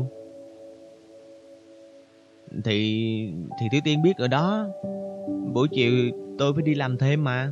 Speaker 1: Thì thì Thủy Tiên biết ở đó, buổi chiều tôi phải đi làm thêm mà.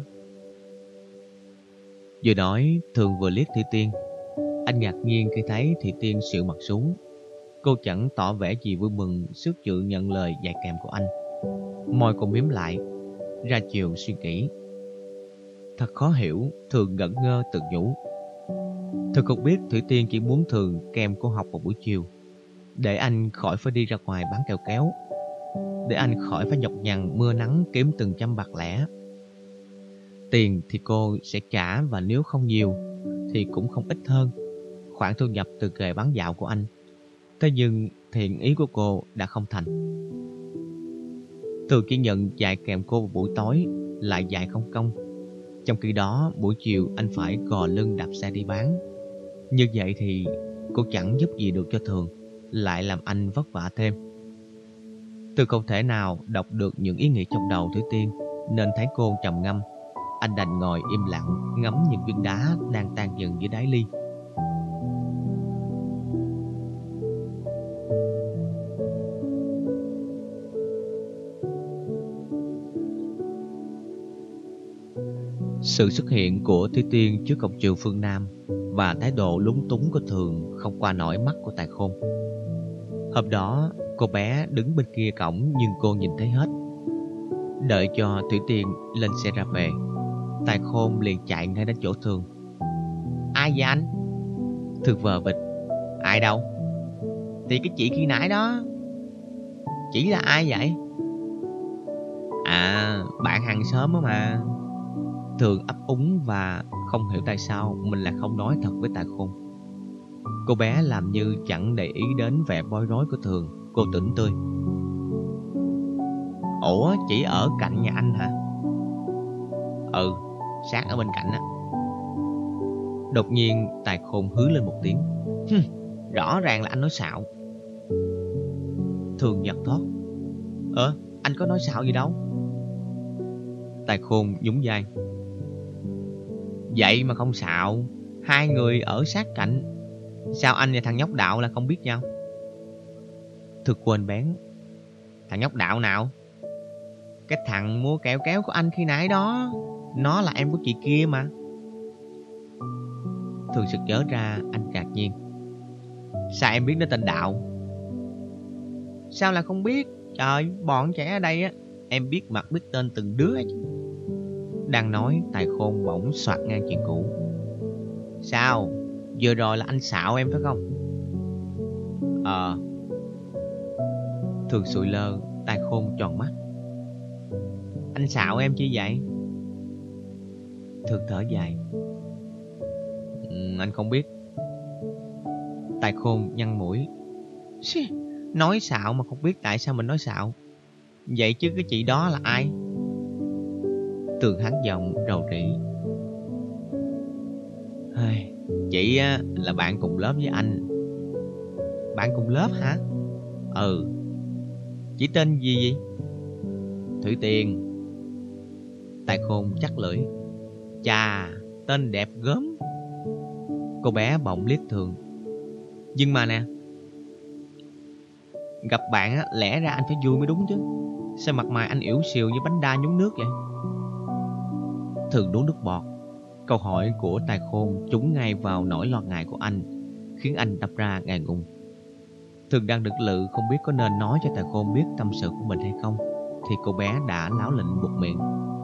Speaker 1: Vừa nói Thường vừa liếc Thủy Tiên. Anh ngạc nhiên khi thấy Thủy Tiên xịu mặt xuống. Cô chẳng tỏ vẻ gì vui mừng trước sự nhận lời dạy kèm của anh. Môi cô mím lại, ra chiều suy nghĩ. Thật khó hiểu, Thường ngẩn ngơ tự nhủ. Thường không biết Thủy Tiên chỉ muốn Thường kèm cô học vào buổi chiều, để anh khỏi phải đi ra ngoài bán kẹo kéo, để anh khỏi phải nhọc nhằn mưa nắng kiếm từng trăm bạc lẻ. Tiền thì cô sẽ trả, và nếu không nhiều thì cũng không ít hơn khoản thu nhập từ nghề bán dạo của anh. Thế nhưng thiện ý của cô đã không thành. Thường chỉ nhận dạy kèm cô vào buổi tối, lại dạy không công. Trong khi đó buổi chiều anh phải gò lưng đạp xe đi bán. Như vậy thì cô chẳng giúp gì được cho Thường, lại làm anh vất vả thêm. Thường không thể nào đọc được những ý nghĩ trong đầu Thủy Tiên, nên thấy cô trầm ngâm. Anh đành ngồi im lặng ngắm những viên đá đang tan dần dưới đáy ly. Sự xuất hiện của Thủy Tiên trước cổng trường Phương Nam và thái độ lúng túng của Thường không qua nổi mắt của Tài Khôn. Hôm đó cô bé đứng bên kia cổng nhưng cô nhìn thấy hết. Đợi cho Thủy Tiên lên xe ra về, Tài Khôn liền chạy ngay đến chỗ Thường. Ai vậy anh? Thường vờ vịt. Ai đâu? Thì cái chị khi nãy đó. Chị là ai vậy? À, bạn hàng xóm đó mà. Thường ấp úng và không hiểu tại sao mình lại không nói thật với Tài Khôn. Cô bé làm như chẳng để ý đến vẻ bối rối của Thường. Cô tỉnh tươi. Ủa, chị ở cạnh nhà anh hả? Ừ, sát ở bên cạnh á. Đột nhiên Tài Khôn hứ lên một tiếng. Rõ ràng là anh nói xạo. Thường giật thót. Ờ, anh có nói xạo gì đâu. Tài Khôn nhún vai. Vậy mà không xạo. Hai người ở sát cạnh, sao anh và thằng nhóc Đạo là không biết nhau? Thực quên bén. Thằng nhóc Đạo nào? Cái thằng mua kẹo kéo của anh khi nãy đó. Nó là em của chị kia mà. Thường sực nhớ ra, anh ngạc nhiên. Sao em biết nó tên Đạo? Sao là không biết? Trời, bọn trẻ ở đây á, em biết mặt biết tên từng đứa chứ. Đang nói, Tài Khôn bỗng soạt ngang chuyện cũ. Sao? Vừa rồi là anh xạo em phải không? Ờ. Thường sụi lơ, Tài Khôn tròn mắt. Anh xạo em chi vậy? Thường thở dài. Ừ, anh không biết. Tài Khôn nhăn mũi. Xì, nói xạo mà không biết tại sao mình nói xạo. Vậy chứ cái chị đó là ai? Tường hắn giọng rầu rĩ. Chị á, là bạn cùng lớp với anh. Bạn cùng lớp hả? Ừ. Chị tên gì vậy? Thủy Tiên. Tài Khôn chắc lưỡi. Chà, tên đẹp gớm. Cô bé bỗng liếc Thường. Nhưng mà nè, gặp bạn á, lẽ ra anh phải vui mới đúng chứ. Sao mặt mày anh yểu xìu như bánh đa nhúng nước vậy? Thường nuốt nước bọt. Câu hỏi của Tài Khôn trúng ngay vào nỗi lo ngại của anh, khiến anh đập ra ngại ngùng. Thường đang đực lự không biết có nên nói cho Tài Khôn biết tâm sự của mình hay không, thì cô bé đã láo lĩnh buột miệng.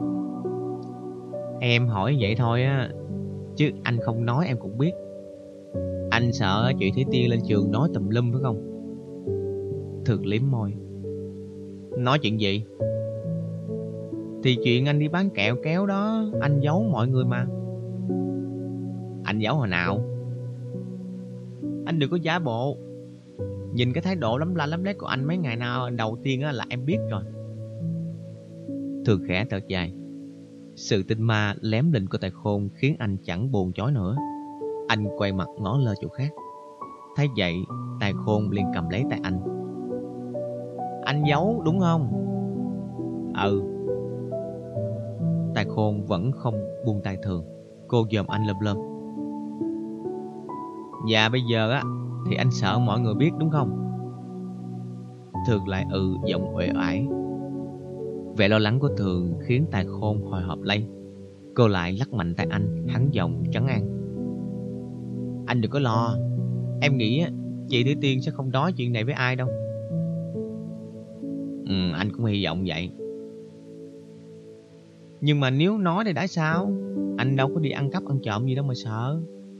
Speaker 1: Em hỏi vậy thôi á, chứ anh không nói em cũng biết. Anh sợ chị Thủy Tiên lên trường nói tùm lum phải không? Thường liếm môi. Nói chuyện gì? Thì chuyện anh đi bán kẹo kéo đó, anh giấu mọi người mà. Anh giấu hồi nào? Anh đừng có giả bộ. Nhìn cái thái độ lắm la lắm lét của anh mấy ngày nào đầu tiên là em biết rồi. Thường khẽ thở dài. Sự tinh ma lém lĩnh của Tài Khôn khiến anh chẳng buồn chối nữa. Anh quay mặt ngó lơ chỗ khác. Thấy vậy, Tài Khôn liền cầm lấy tay anh. Anh giấu đúng không? Ừ. Tài Khôn vẫn không buông tay Thường. Cô dòm anh lơm lơm. Và bây giờ á thì anh sợ mọi người biết đúng không? Thường lại ừ giọng uể oải. Vẻ lo lắng của Thường khiến Tài Khôn hồi hộp lây. Cô lại lắc mạnh tay anh, hắn giọng trấn an. Anh đừng có lo. Em nghĩ chị Thủy Tiên sẽ không nói chuyện này với ai đâu. Ừ, anh cũng hy vọng vậy. Nhưng mà nếu nói thì đã sao? Anh đâu có đi ăn cắp ăn trộm gì đâu mà sợ.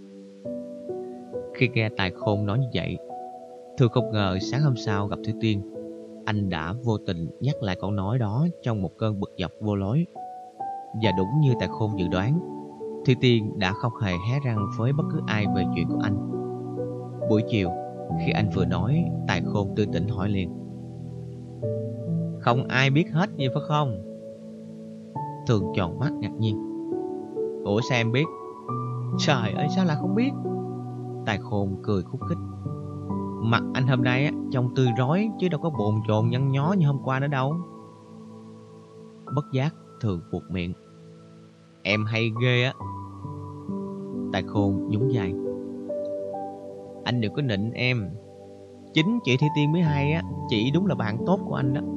Speaker 1: Khi nghe Tài Khôn nói như vậy, Thường không ngờ sáng hôm sau gặp Thủy Tiên, anh đã vô tình nhắc lại câu nói đó trong một cơn bực dọc vô lối. Và đúng như Tài Khôn dự đoán, Thủy Tiên đã không hề hé răng với bất cứ ai về chuyện của anh. Buổi chiều, khi anh vừa nói, Tài Khôn tươi tỉnh hỏi liền. Không ai biết hết gì phải không? Thường tròn mắt ngạc nhiên. Ủa sao em biết? Trời ơi sao lại không biết? Tài Khôn cười khúc khích. Mặt anh hôm nay á, trông tươi rói chứ đâu có bồn chồn nhăn nhó như hôm qua nữa đâu. Bất giác Thường buột miệng. Em hay ghê á. Tài Khôn nhún vai. Anh đừng có nịnh em. Chính chị Thủy Tiên mới hay á. Chị đúng là bạn tốt của anh đó.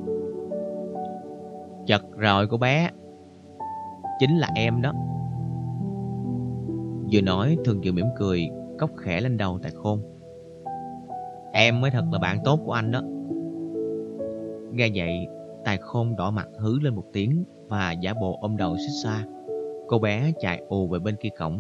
Speaker 1: Chật rồi cô bé. Chính là em đó. Vừa nói Thường vừa mỉm cười, cốc khẽ lên đầu Tài Khôn. Em mới thật là bạn tốt của anh đó. Nghe vậy, Tài Khôn đỏ mặt hứ lên một tiếng và giả bộ ôm đầu xích xa. Cô bé chạy ù về bên kia cổng.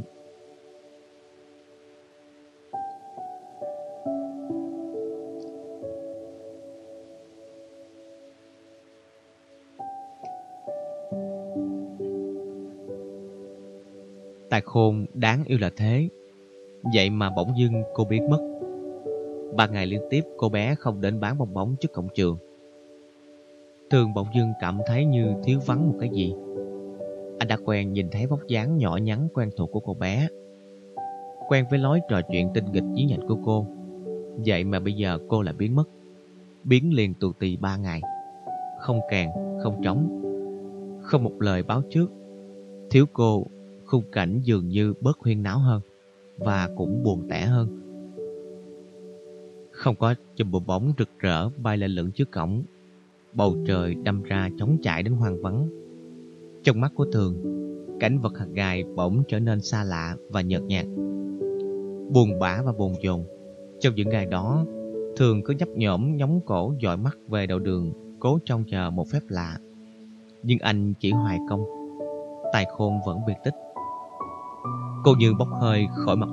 Speaker 1: Tài Khôn đáng yêu là thế. Vậy mà bỗng dưng cô biến mất. Ba ngày liên tiếp cô bé không đến bán bong bóng trước cổng trường. Thường bỗng dưng cảm thấy như thiếu vắng một cái gì. Anh đã quen nhìn thấy vóc dáng nhỏ nhắn quen thuộc của cô bé, quen với lối trò chuyện tinh nghịch nhí nhảnh của cô. Vậy mà bây giờ cô lại biến mất. Biến liền tù tì ba ngày. Không kèn, không trống, không một lời báo trước. Thiếu cô, khung cảnh dường như bớt huyên náo hơn và cũng buồn tẻ hơn. Không có chùm bong bóng rực rỡ bay lên lửng trước cổng. Bầu trời đâm ra trống trải đến hoang vắng. Trong mắt của Thường, cảnh vật hàng ngày bỗng trở nên xa lạ và nhợt nhạt, buồn bã và bồn chồn. Trong những ngày đó, Thường cứ nhấp nhổm nhóng cổ dọi mắt về đầu đường, cố trông chờ một phép lạ. Nhưng anh chỉ hoài công. Tài Khôn vẫn biệt tích. Cô như bốc hơi khỏi mặt đất,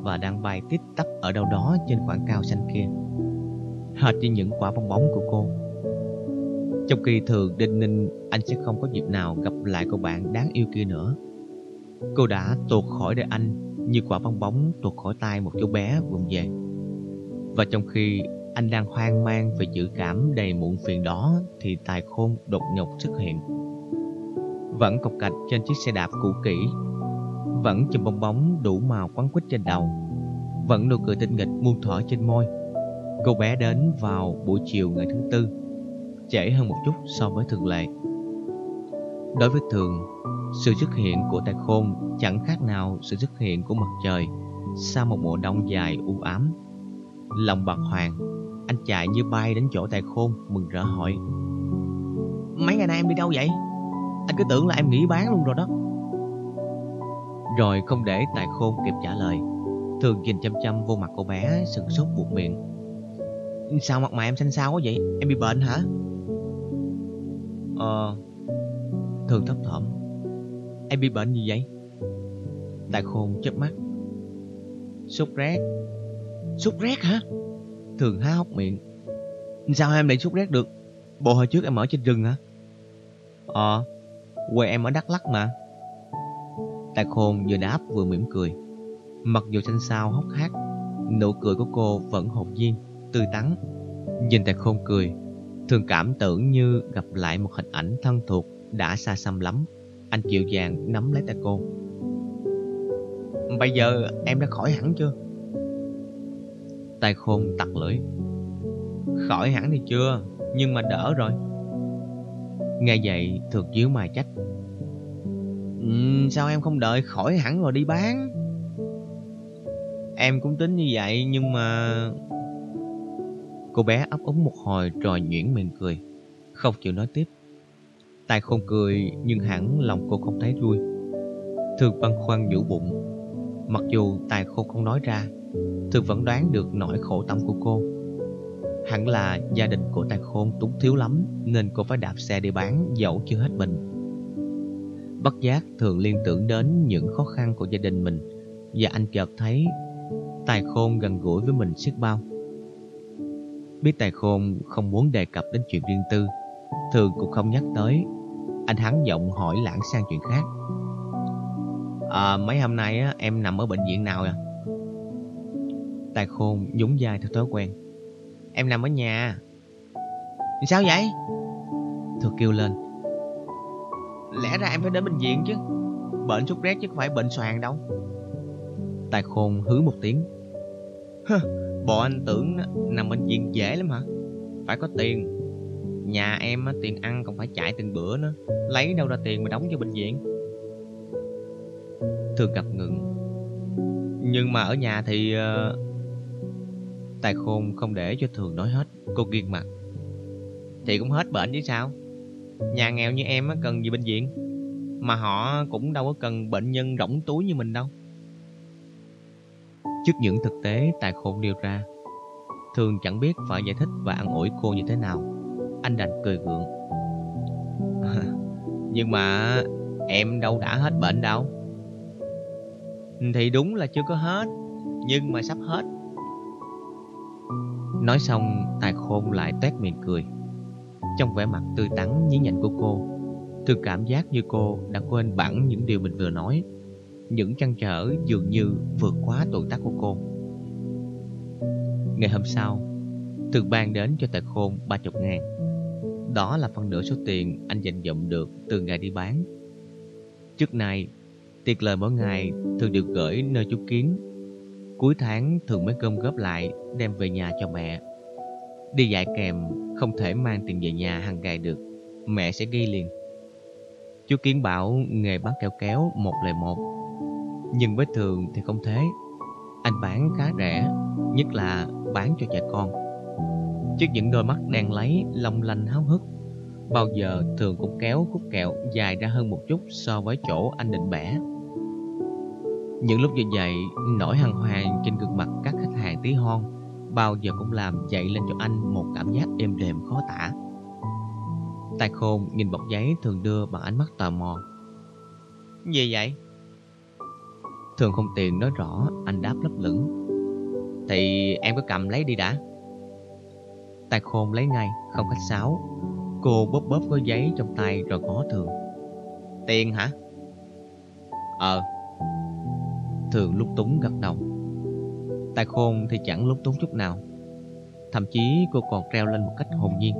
Speaker 1: và đang bay tít tắp ở đâu đó trên khoảng cao xanh kia, hệt như những quả bong bóng của cô. Trong khi thường đinh ninh anh sẽ không có dịp nào gặp lại cô bạn đáng yêu kia nữa. Cô đã tuột khỏi đời anh như quả bong bóng tuột khỏi tay một cháu bé vụng về. Và trong khi anh đang hoang mang về dự cảm đầy muộn phiền đó, thì Tài Khôn đột ngột xuất hiện. Vẫn cộc cạch trên chiếc xe đạp cũ kỹ, vẫn chùm bong bóng đủ màu quấn quýt trên đầu, vẫn nụ cười tinh nghịch muôn thuở trên môi. Cô bé đến vào buổi chiều ngày thứ tư, trễ hơn một chút so với thường lệ. Đối với Thường, sự xuất hiện của Tài Khôn chẳng khác nào sự xuất hiện của mặt trời sau một mùa đông dài u ám. Lòng bàng hoàng, anh chạy như bay đến chỗ Tài Khôn, mừng rỡ hỏi: "Mấy ngày nay em đi đâu vậy? Anh cứ tưởng là em nghỉ bán luôn rồi đó." Rồi không để Tài Khôn kịp trả lời, Thường nhìn chăm chăm vô mặt cô bé, sừng sốt buột miệng: "Sao mặt mày em xanh xao quá vậy? Em bị bệnh hả?" Ờ... Thường thấp thỏm: "Em bị bệnh gì vậy?" Tài Khôn chớp mắt: "Sốt rét." "Sốt rét hả?" Thường há hốc miệng: "Sao em lại sốt rét được? Bộ hồi trước em ở trên rừng hả?" "Ờ, quê em ở Đắk Lắk mà." Tài Khôn vừa đáp vừa mỉm cười. Mặc dù xanh xao hốc hác, nụ cười của cô vẫn hồn nhiên, tươi tắn. Nhìn Tài Khôn cười, Thường cảm tưởng như gặp lại một hình ảnh thân thuộc đã xa xăm lắm. Anh dịu dàng nắm lấy tay cô: "Bây giờ em đã khỏi hẳn chưa?" Tài Khôn tặc lưỡi: "Khỏi hẳn thì chưa, nhưng mà đỡ rồi." Nghe vậy Thường nhíu mày trách: "Ừ, sao em không đợi khỏi hẳn rồi đi bán?" "Em cũng tính như vậy nhưng mà..." Cô bé ấp úng một hồi rồi nhuyễn miệng cười, không chịu nói tiếp. Tài Khôn cười nhưng hẳn lòng cô không thấy vui. Thường băn khoăn nhủ bụng. Mặc dù Tài Khôn không nói ra, Thường vẫn đoán được nỗi khổ tâm của cô. Hẳn là gia đình của Tài Khôn túng thiếu lắm nên cô phải đạp xe đi bán dẫu chưa hết mình. Bất giác Thường liên tưởng đến những khó khăn của gia đình mình, và anh chợt thấy Tài Khôn gần gũi với mình xiết bao. Biết Tài Khôn không muốn đề cập đến chuyện riêng tư, Thường cũng không nhắc tới. Anh hắn giọng hỏi lảng sang chuyện khác: "À, mấy hôm nay á, em nằm ở bệnh viện nào à?" Tài Khôn nhún vai theo thói quen: "Em nằm ở nhà." "Sao vậy?" Thường kêu lên: "Lẽ ra em phải đến bệnh viện chứ. Bệnh sốt rét chứ không phải bệnh xoàn đâu." Tài Khôn hứ một tiếng: "Hơ, bộ anh tưởng nằm bệnh viện dễ lắm hả? Phải có tiền. Nhà em tiền ăn còn phải chạy từng bữa nữa, lấy đâu ra tiền mà đóng cho bệnh viện?" Thường ngập ngừng: "Nhưng mà ở nhà thì..." uh... Tài Khôn không để cho Thường nói hết, cô nghiêng mặt: "Thì cũng hết bệnh chứ sao? Nhà nghèo như em cần gì bệnh viện, mà họ cũng đâu có cần bệnh nhân rỗng túi như mình đâu." Trước những thực tế Tài Khôn nêu ra, Thường chẳng biết phải giải thích và an ủi cô như thế nào. Anh đành cười gượng: "Nhưng mà em đâu đã hết bệnh đâu." "Thì đúng là chưa có hết, nhưng mà sắp hết." Nói xong Tài Khôn lại toét miệng cười. Trong vẻ mặt tươi tắn nhí nhảnh của cô, Thường cảm giác như cô đã quên bẵng những điều mình vừa nói. Những trăn trở dường như vượt quá tuổi tác của cô. Ngày hôm sau, Thường ban đến cho Tài Khôn ba chục ngàn. Đó là phần nửa số tiền anh dành dụm được từ ngày đi bán. Trước nay, tiền lời mỗi ngày Thường được gửi nơi chú Kiến. Cuối tháng Thường mới gom góp lại đem về nhà cho mẹ. Đi dạy kèm không thể mang tiền về nhà hàng ngày được, mẹ sẽ ghi liền. Chú Kiến bảo nghề bán kẹo kéo một lời một, nhưng với Thường thì không thế. Anh bán khá rẻ, nhất là bán cho trẻ con. Trước những đôi mắt đen láy long lanh háo hức, bao giờ Thường cũng kéo khúc kẹo dài ra hơn một chút so với chỗ anh định bẻ. Những lúc như vậy, nỗi hân hoan trên gương mặt các khách hàng tí hon bao giờ cũng làm dậy lên cho anh một cảm giác êm đềm khó tả. Tài Khôn nhìn bọc giấy Thường đưa bằng ánh mắt tò mò: "Gì vậy?" Thường không tiện nói rõ, anh đáp lấp lửng. Thì em cứ cầm lấy đi đã. Tài Khôn lấy ngay, không khách sáo. Cô bóp bóp gói giấy trong tay rồi ngó Thường. Tiền hả? Ờ. Thường lúc túng gật đầu. Tài Khôn thì chẳng lúc túng chút nào. Thậm chí cô còn reo lên một cách hồn nhiên.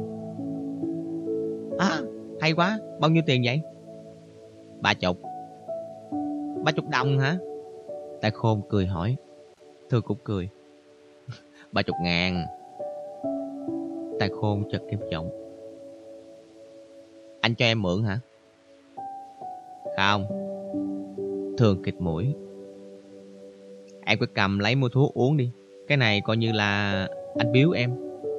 Speaker 1: À, hay quá, bao nhiêu tiền vậy? Ba chục. Ba chục đồng hả? Tài Khôn cười hỏi. Thường cũng cười. Ba chục ngàn. Tài Khôn chợt im giọng. Anh cho em mượn hả? Không. Thường kịt mũi. Em cứ cầm lấy mua thuốc uống đi. Cái này coi như là anh biếu em.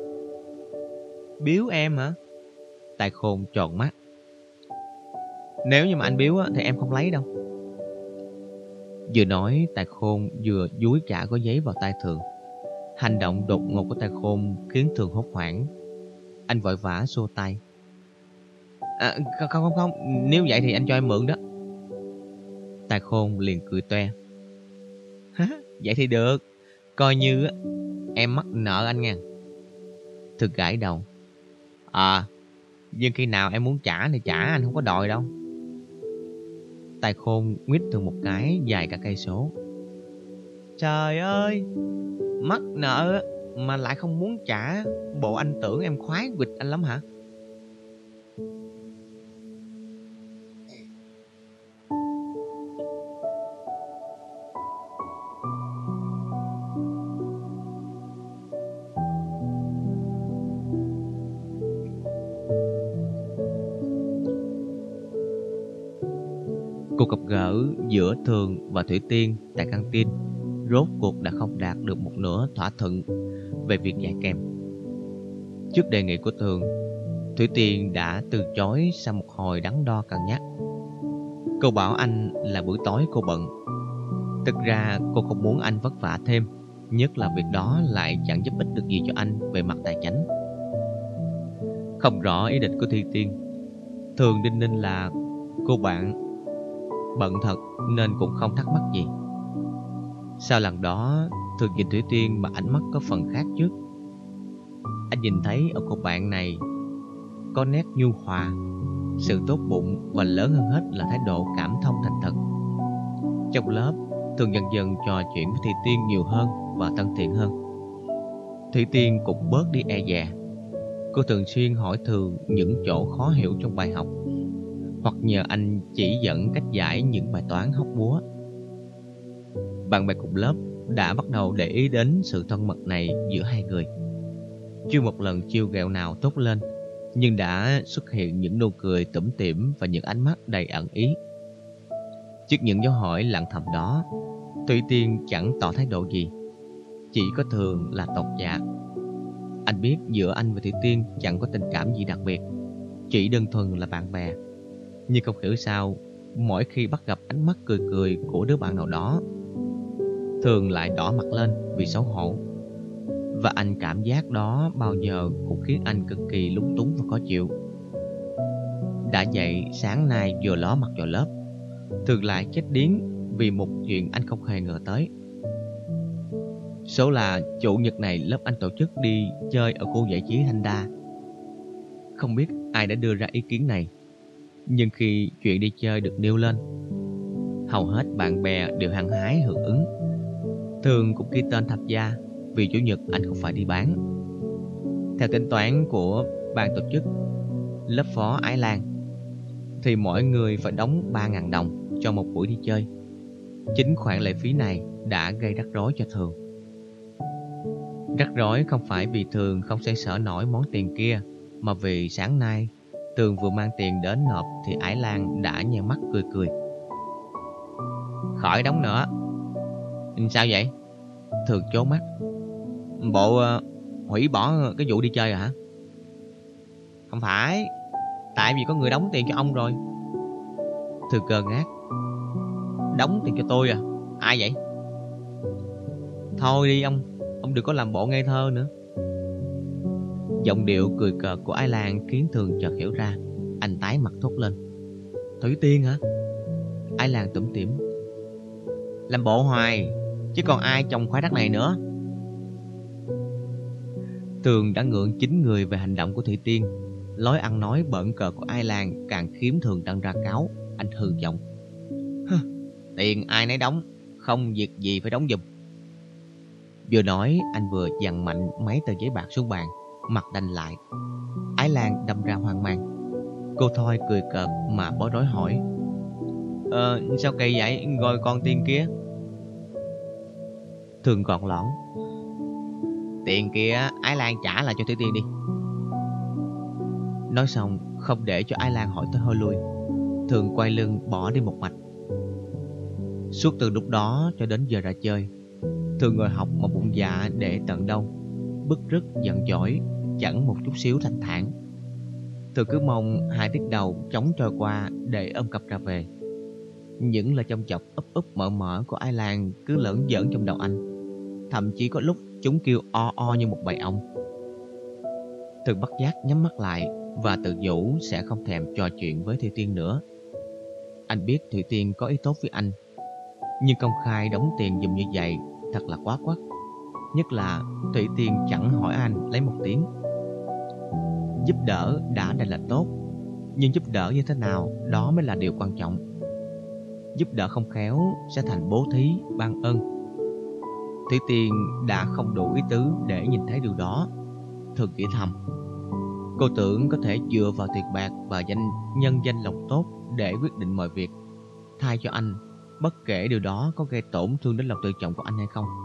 Speaker 1: Biếu em hả? Tài Khôn tròn mắt. Nếu như mà anh biếu thì em không lấy đâu. Vừa nói, Tài Khôn vừa dúi trả gói giấy vào tay Thường. Hành động đột ngột của Tài Khôn khiến Thường hốt hoảng. Anh vội vã xua tay. À, không không không, nếu vậy thì anh cho em mượn đó. Tài Khôn liền cười toe. Vậy thì được, coi như em mắc nợ anh nha. Thường gãi đầu. À, nhưng khi nào em muốn trả thì trả, anh không có đòi đâu. Tài Khôn nguyết Thường một cái dài cả cây số. Trời ơi, mắc nợ mà lại không muốn trả. Bộ anh tưởng em khoái quỵt anh lắm hả? Cuộc gặp gỡ giữa Thường và Thủy Tiên tại căng tin rốt cuộc đã không đạt được một nửa thỏa thuận về việc dạy kèm. Trước đề nghị của Thường, Thủy Tiên đã từ chối sau một hồi đắn đo cân nhắc. Cô bảo anh là buổi tối cô bận. Thực ra cô không muốn anh vất vả thêm, nhất là việc đó lại chẳng giúp ích được gì cho anh về mặt tài chính. Không rõ ý định của Thủy Tiên, Thường đinh ninh là cô bạn bận thật nên cũng không thắc mắc gì. Sau lần đó, Thường nhìn Thủy Tiên mà ánh mắt có phần khác trước. Anh nhìn thấy ở cô bạn này có nét nhu hòa, sự tốt bụng và lớn hơn hết là thái độ cảm thông thành thật. Trong lớp, Thường dần dần trò chuyện với Thủy Tiên nhiều hơn và thân thiện hơn. Thủy Tiên cũng bớt đi e dè. Cô thường xuyên hỏi Thường những chỗ khó hiểu trong bài học, hoặc nhờ anh chỉ dẫn cách giải những bài toán hóc búa. Bạn bè cùng lớp đã bắt đầu để ý đến sự thân mật này giữa hai người. Chưa một lần trêu ghẹo nào tốt lên, nhưng đã xuất hiện những nụ cười tủm tỉm và những ánh mắt đầy ẩn ý. Trước những dấu hỏi lặng thầm đó, Thủy Tiên chẳng tỏ thái độ gì, chỉ có Thường là tột dạ. Anh biết giữa anh và Thủy Tiên chẳng có tình cảm gì đặc biệt, chỉ đơn thuần là bạn bè. Nhưng không hiểu sao, mỗi khi bắt gặp ánh mắt cười cười của đứa bạn nào đó, Thường lại đỏ mặt lên vì xấu hổ. Và anh cảm giác đó bao giờ cũng khiến anh cực kỳ lúng túng và khó chịu. Đã dậy sáng nay vừa ló mặt vào lớp, Thường lại chết điếng vì một chuyện anh không hề ngờ tới. Số là chủ nhật này lớp anh tổ chức đi chơi ở khu giải trí Thanh Đa. Không biết ai đã đưa ra ý kiến này, nhưng khi chuyện đi chơi được nêu lên, hầu hết bạn bè đều hăng hái hưởng ứng. Thường cũng ghi tên tham gia vì chủ nhật anh không phải đi bán. Theo tính toán của ban tổ chức, lớp phó Ái Lan, thì mỗi người phải đóng ba nghìn đồng cho một buổi đi chơi. Chính khoản lệ phí này đã gây rắc rối cho Thường. Rắc rối không phải vì Thường không xoay sở nổi món tiền kia, mà vì sáng nay Thường vừa mang tiền đến nộp thì Ái Lan đã nheo mắt cười cười. Khỏi đóng nữa. Sao vậy? Thường trố mắt. Bộ uh, hủy bỏ cái vụ đi chơi rồi hả? Không phải, tại vì có người đóng tiền cho ông rồi. Thường cơ ngác. Đóng tiền cho tôi à? Ai vậy? Thôi đi ông, ông đừng có làm bộ ngây thơ nữa. Giọng điệu cười cợt của Ái Lan khiến Thường chợt hiểu ra. Anh tái mặt thốt lên. Thủy Tiên hả? Ái Lan tủm tỉm. làm bộ hoài, chứ còn ai trồng khoái đắc này nữa. Tường đã ngượng chín người về hành động của Thủy Tiên. Lối ăn nói bợn cợt của Ai Lan càng khiến Thường đâm ra cáo. Anh hừ giọng: tiền ai nấy đóng, không việc gì phải đóng giùm. Vừa nói anh vừa dằn mạnh mấy tờ giấy bạc xuống bàn, mặt đanh lại. Ái Lan đâm ra hoang mang. Cô Thoi cười cợt mà bối rối hỏi: Ờ sao kỳ vậy, rồi con Tiên kia? Thường gọn lõn: tiền kia Ái Lan trả lại cho Thủy Tiên đi. Nói xong không để cho Ái Lan hỏi tới hôi lui, Thường quay lưng bỏ đi một mạch. Suốt từ lúc đó cho đến giờ ra chơi, Thường ngồi học mà bụng dạ để tận đâu, bứt rứt giận dỗi, chẳng một chút xíu thanh thản. Thường cứ mong hai tiết đầu chóng trôi qua để ôm cặp ra về. Những lời chông chọc ấp úp mở mở của Ái Lan cứ lởn giỡn trong đầu anh. Thậm chí có lúc chúng kêu o o như một bầy ong. Thường bất giác nhắm mắt lại và tự nhủ sẽ không thèm trò chuyện với Thủy Tiên nữa. Anh biết Thủy Tiên có ý tốt với anh, nhưng công khai đóng tiền giùm như vậy thật là quá quắt. Nhất là Thủy Tiên chẳng hỏi anh lấy một tiếng. Giúp đỡ đã đành là tốt, nhưng giúp đỡ như thế nào đó mới là điều quan trọng. Giúp đỡ không khéo sẽ thành bố thí, ban ơn. Thủy Tiên đã không đủ ý tứ để nhìn thấy điều đó. Thường nghĩ thầm, cô tưởng có thể dựa vào tiền bạc và danh nhân danh lòng tốt để quyết định mọi việc, thay cho anh, bất kể điều đó có gây tổn thương đến lòng tự trọng của anh hay không.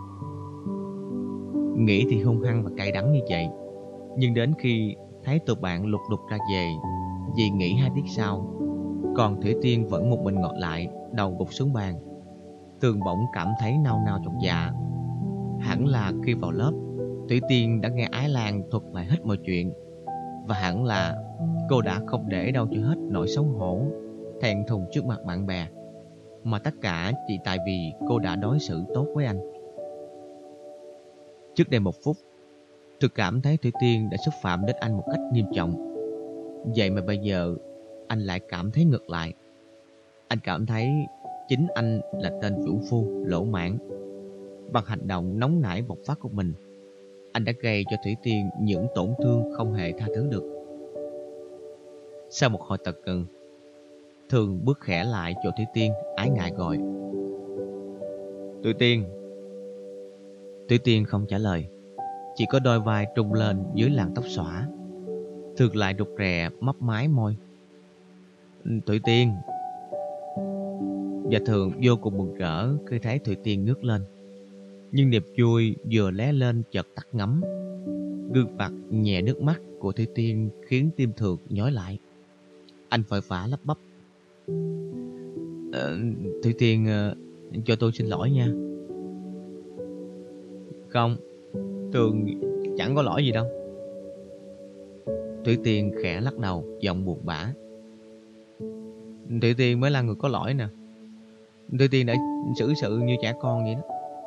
Speaker 1: Nghĩ thì hung hăng và cay đắng như vậy, nhưng đến khi thấy tụi bạn lục đục ra về, vì nghĩ hai tiết sau, còn Thủy Tiên vẫn một mình ngọt lại, đầu gục xuống bàn, Tường bỗng cảm thấy nao nao trong dạ. Hẳn là khi vào lớp, Thủy Tiên đã nghe Ái Lan thuật lại hết mọi chuyện, và hẳn là cô đã không để đâu cho hết nỗi xấu hổ, thẹn thùng trước mặt bạn bè, mà tất cả chỉ tại vì cô đã đối xử tốt với anh. Trước đây một phút, tôi cảm thấy Thủy Tiên đã xúc phạm đến anh một cách nghiêm trọng. Vậy mà bây giờ anh lại cảm thấy ngược lại. Anh cảm thấy chính anh là tên vũ phu lỗ mãn. Bằng hành động nóng nảy bộc phát của mình, anh đã gây cho Thủy Tiên những tổn thương không hề tha thứ được. Sau một hồi tật ngừng, Thường bước khẽ lại chỗ Thủy Tiên, ái ngại gọi: Thủy Tiên. Thủy Tiên không trả lời, chỉ có đôi vai trùng lên dưới làn tóc xõa. Thường lại rụt rè mấp mái môi: Thủy Tiên. Và Thường vô cùng mừng rỡ khi thấy Thủy Tiên ngước lên. Nhưng niềm vui vừa lé lên chợt tắt ngấm. Gương mặt nhẹ nước mắt của Thủy Tiên khiến tim Thường nhói lại. Anh vội vã lắp bắp: ờ, Thủy Tiên, uh, cho tôi xin lỗi nha. Không, Thường chẳng có lỗi gì đâu. Thủy Tiên khẽ lắc đầu, giọng buồn bã: Thủy Tiên mới là người có lỗi nè. Thủy Tiên đã xử sự như trẻ con vậy đó.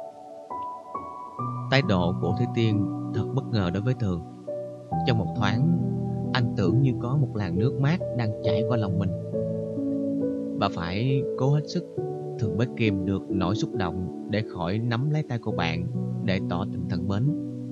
Speaker 1: Thái độ của Thủy Tiên thật bất ngờ đối với Thường. Trong một thoáng, anh tưởng như có một làn nước mát đang chảy qua lòng mình. Bà phải cố hết sức Thường mới kìm được nỗi xúc động để khỏi nắm lấy tay cô bạn để tỏ tình thân mến.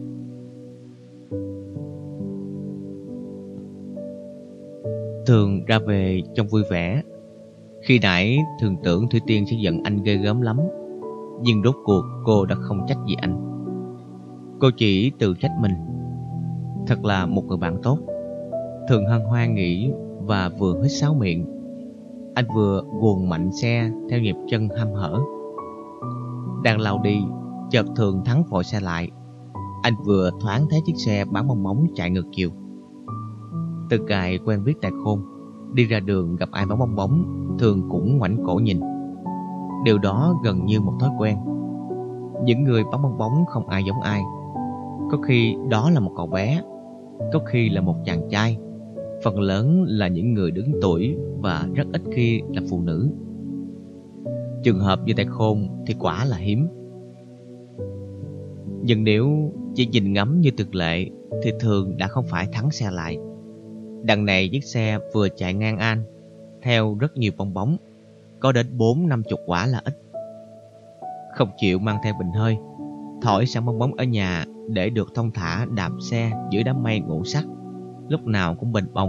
Speaker 1: Thường ra về trong vui vẻ. Khi nãy Thường tưởng Thủy Tiên sẽ giận anh ghê gớm lắm, nhưng rốt cuộc cô đã không trách gì anh. Cô chỉ tự trách mình. Thật là một người bạn tốt. Thường hân hoan nghĩ và vừa hít sáo miệng. Anh vừa guồng mạnh xe theo nhịp chân hăm hở. Đang lao đi, chợt Thường thắng vội xe lại. Anh vừa thoáng thấy chiếc xe bán bong bóng chạy ngược chiều. Từ cài quen biết tại Khôn, đi ra đường gặp ai bán bong bóng, Thường cũng ngoảnh cổ nhìn. Điều đó gần như một thói quen. Những người bán bong bóng không ai giống ai. Có khi đó là một cậu bé, có khi là một chàng trai, phần lớn là những người đứng tuổi và rất ít khi là phụ nữ. Trường hợp như tại Khôn thì quả là hiếm. Nhưng nếu chỉ nhìn ngắm như thực lệ thì Thường đã không phải thắng xe lại. Đằng này chiếc xe vừa chạy ngang An, theo rất nhiều bong bóng, có đến bốn năm chục quả là ít. không chịu mang theo bình hơi, thổi sang bong bóng ở nhà để được thong thả đạp xe giữa đám mây ngũ sắc, lúc nào cũng bình bồng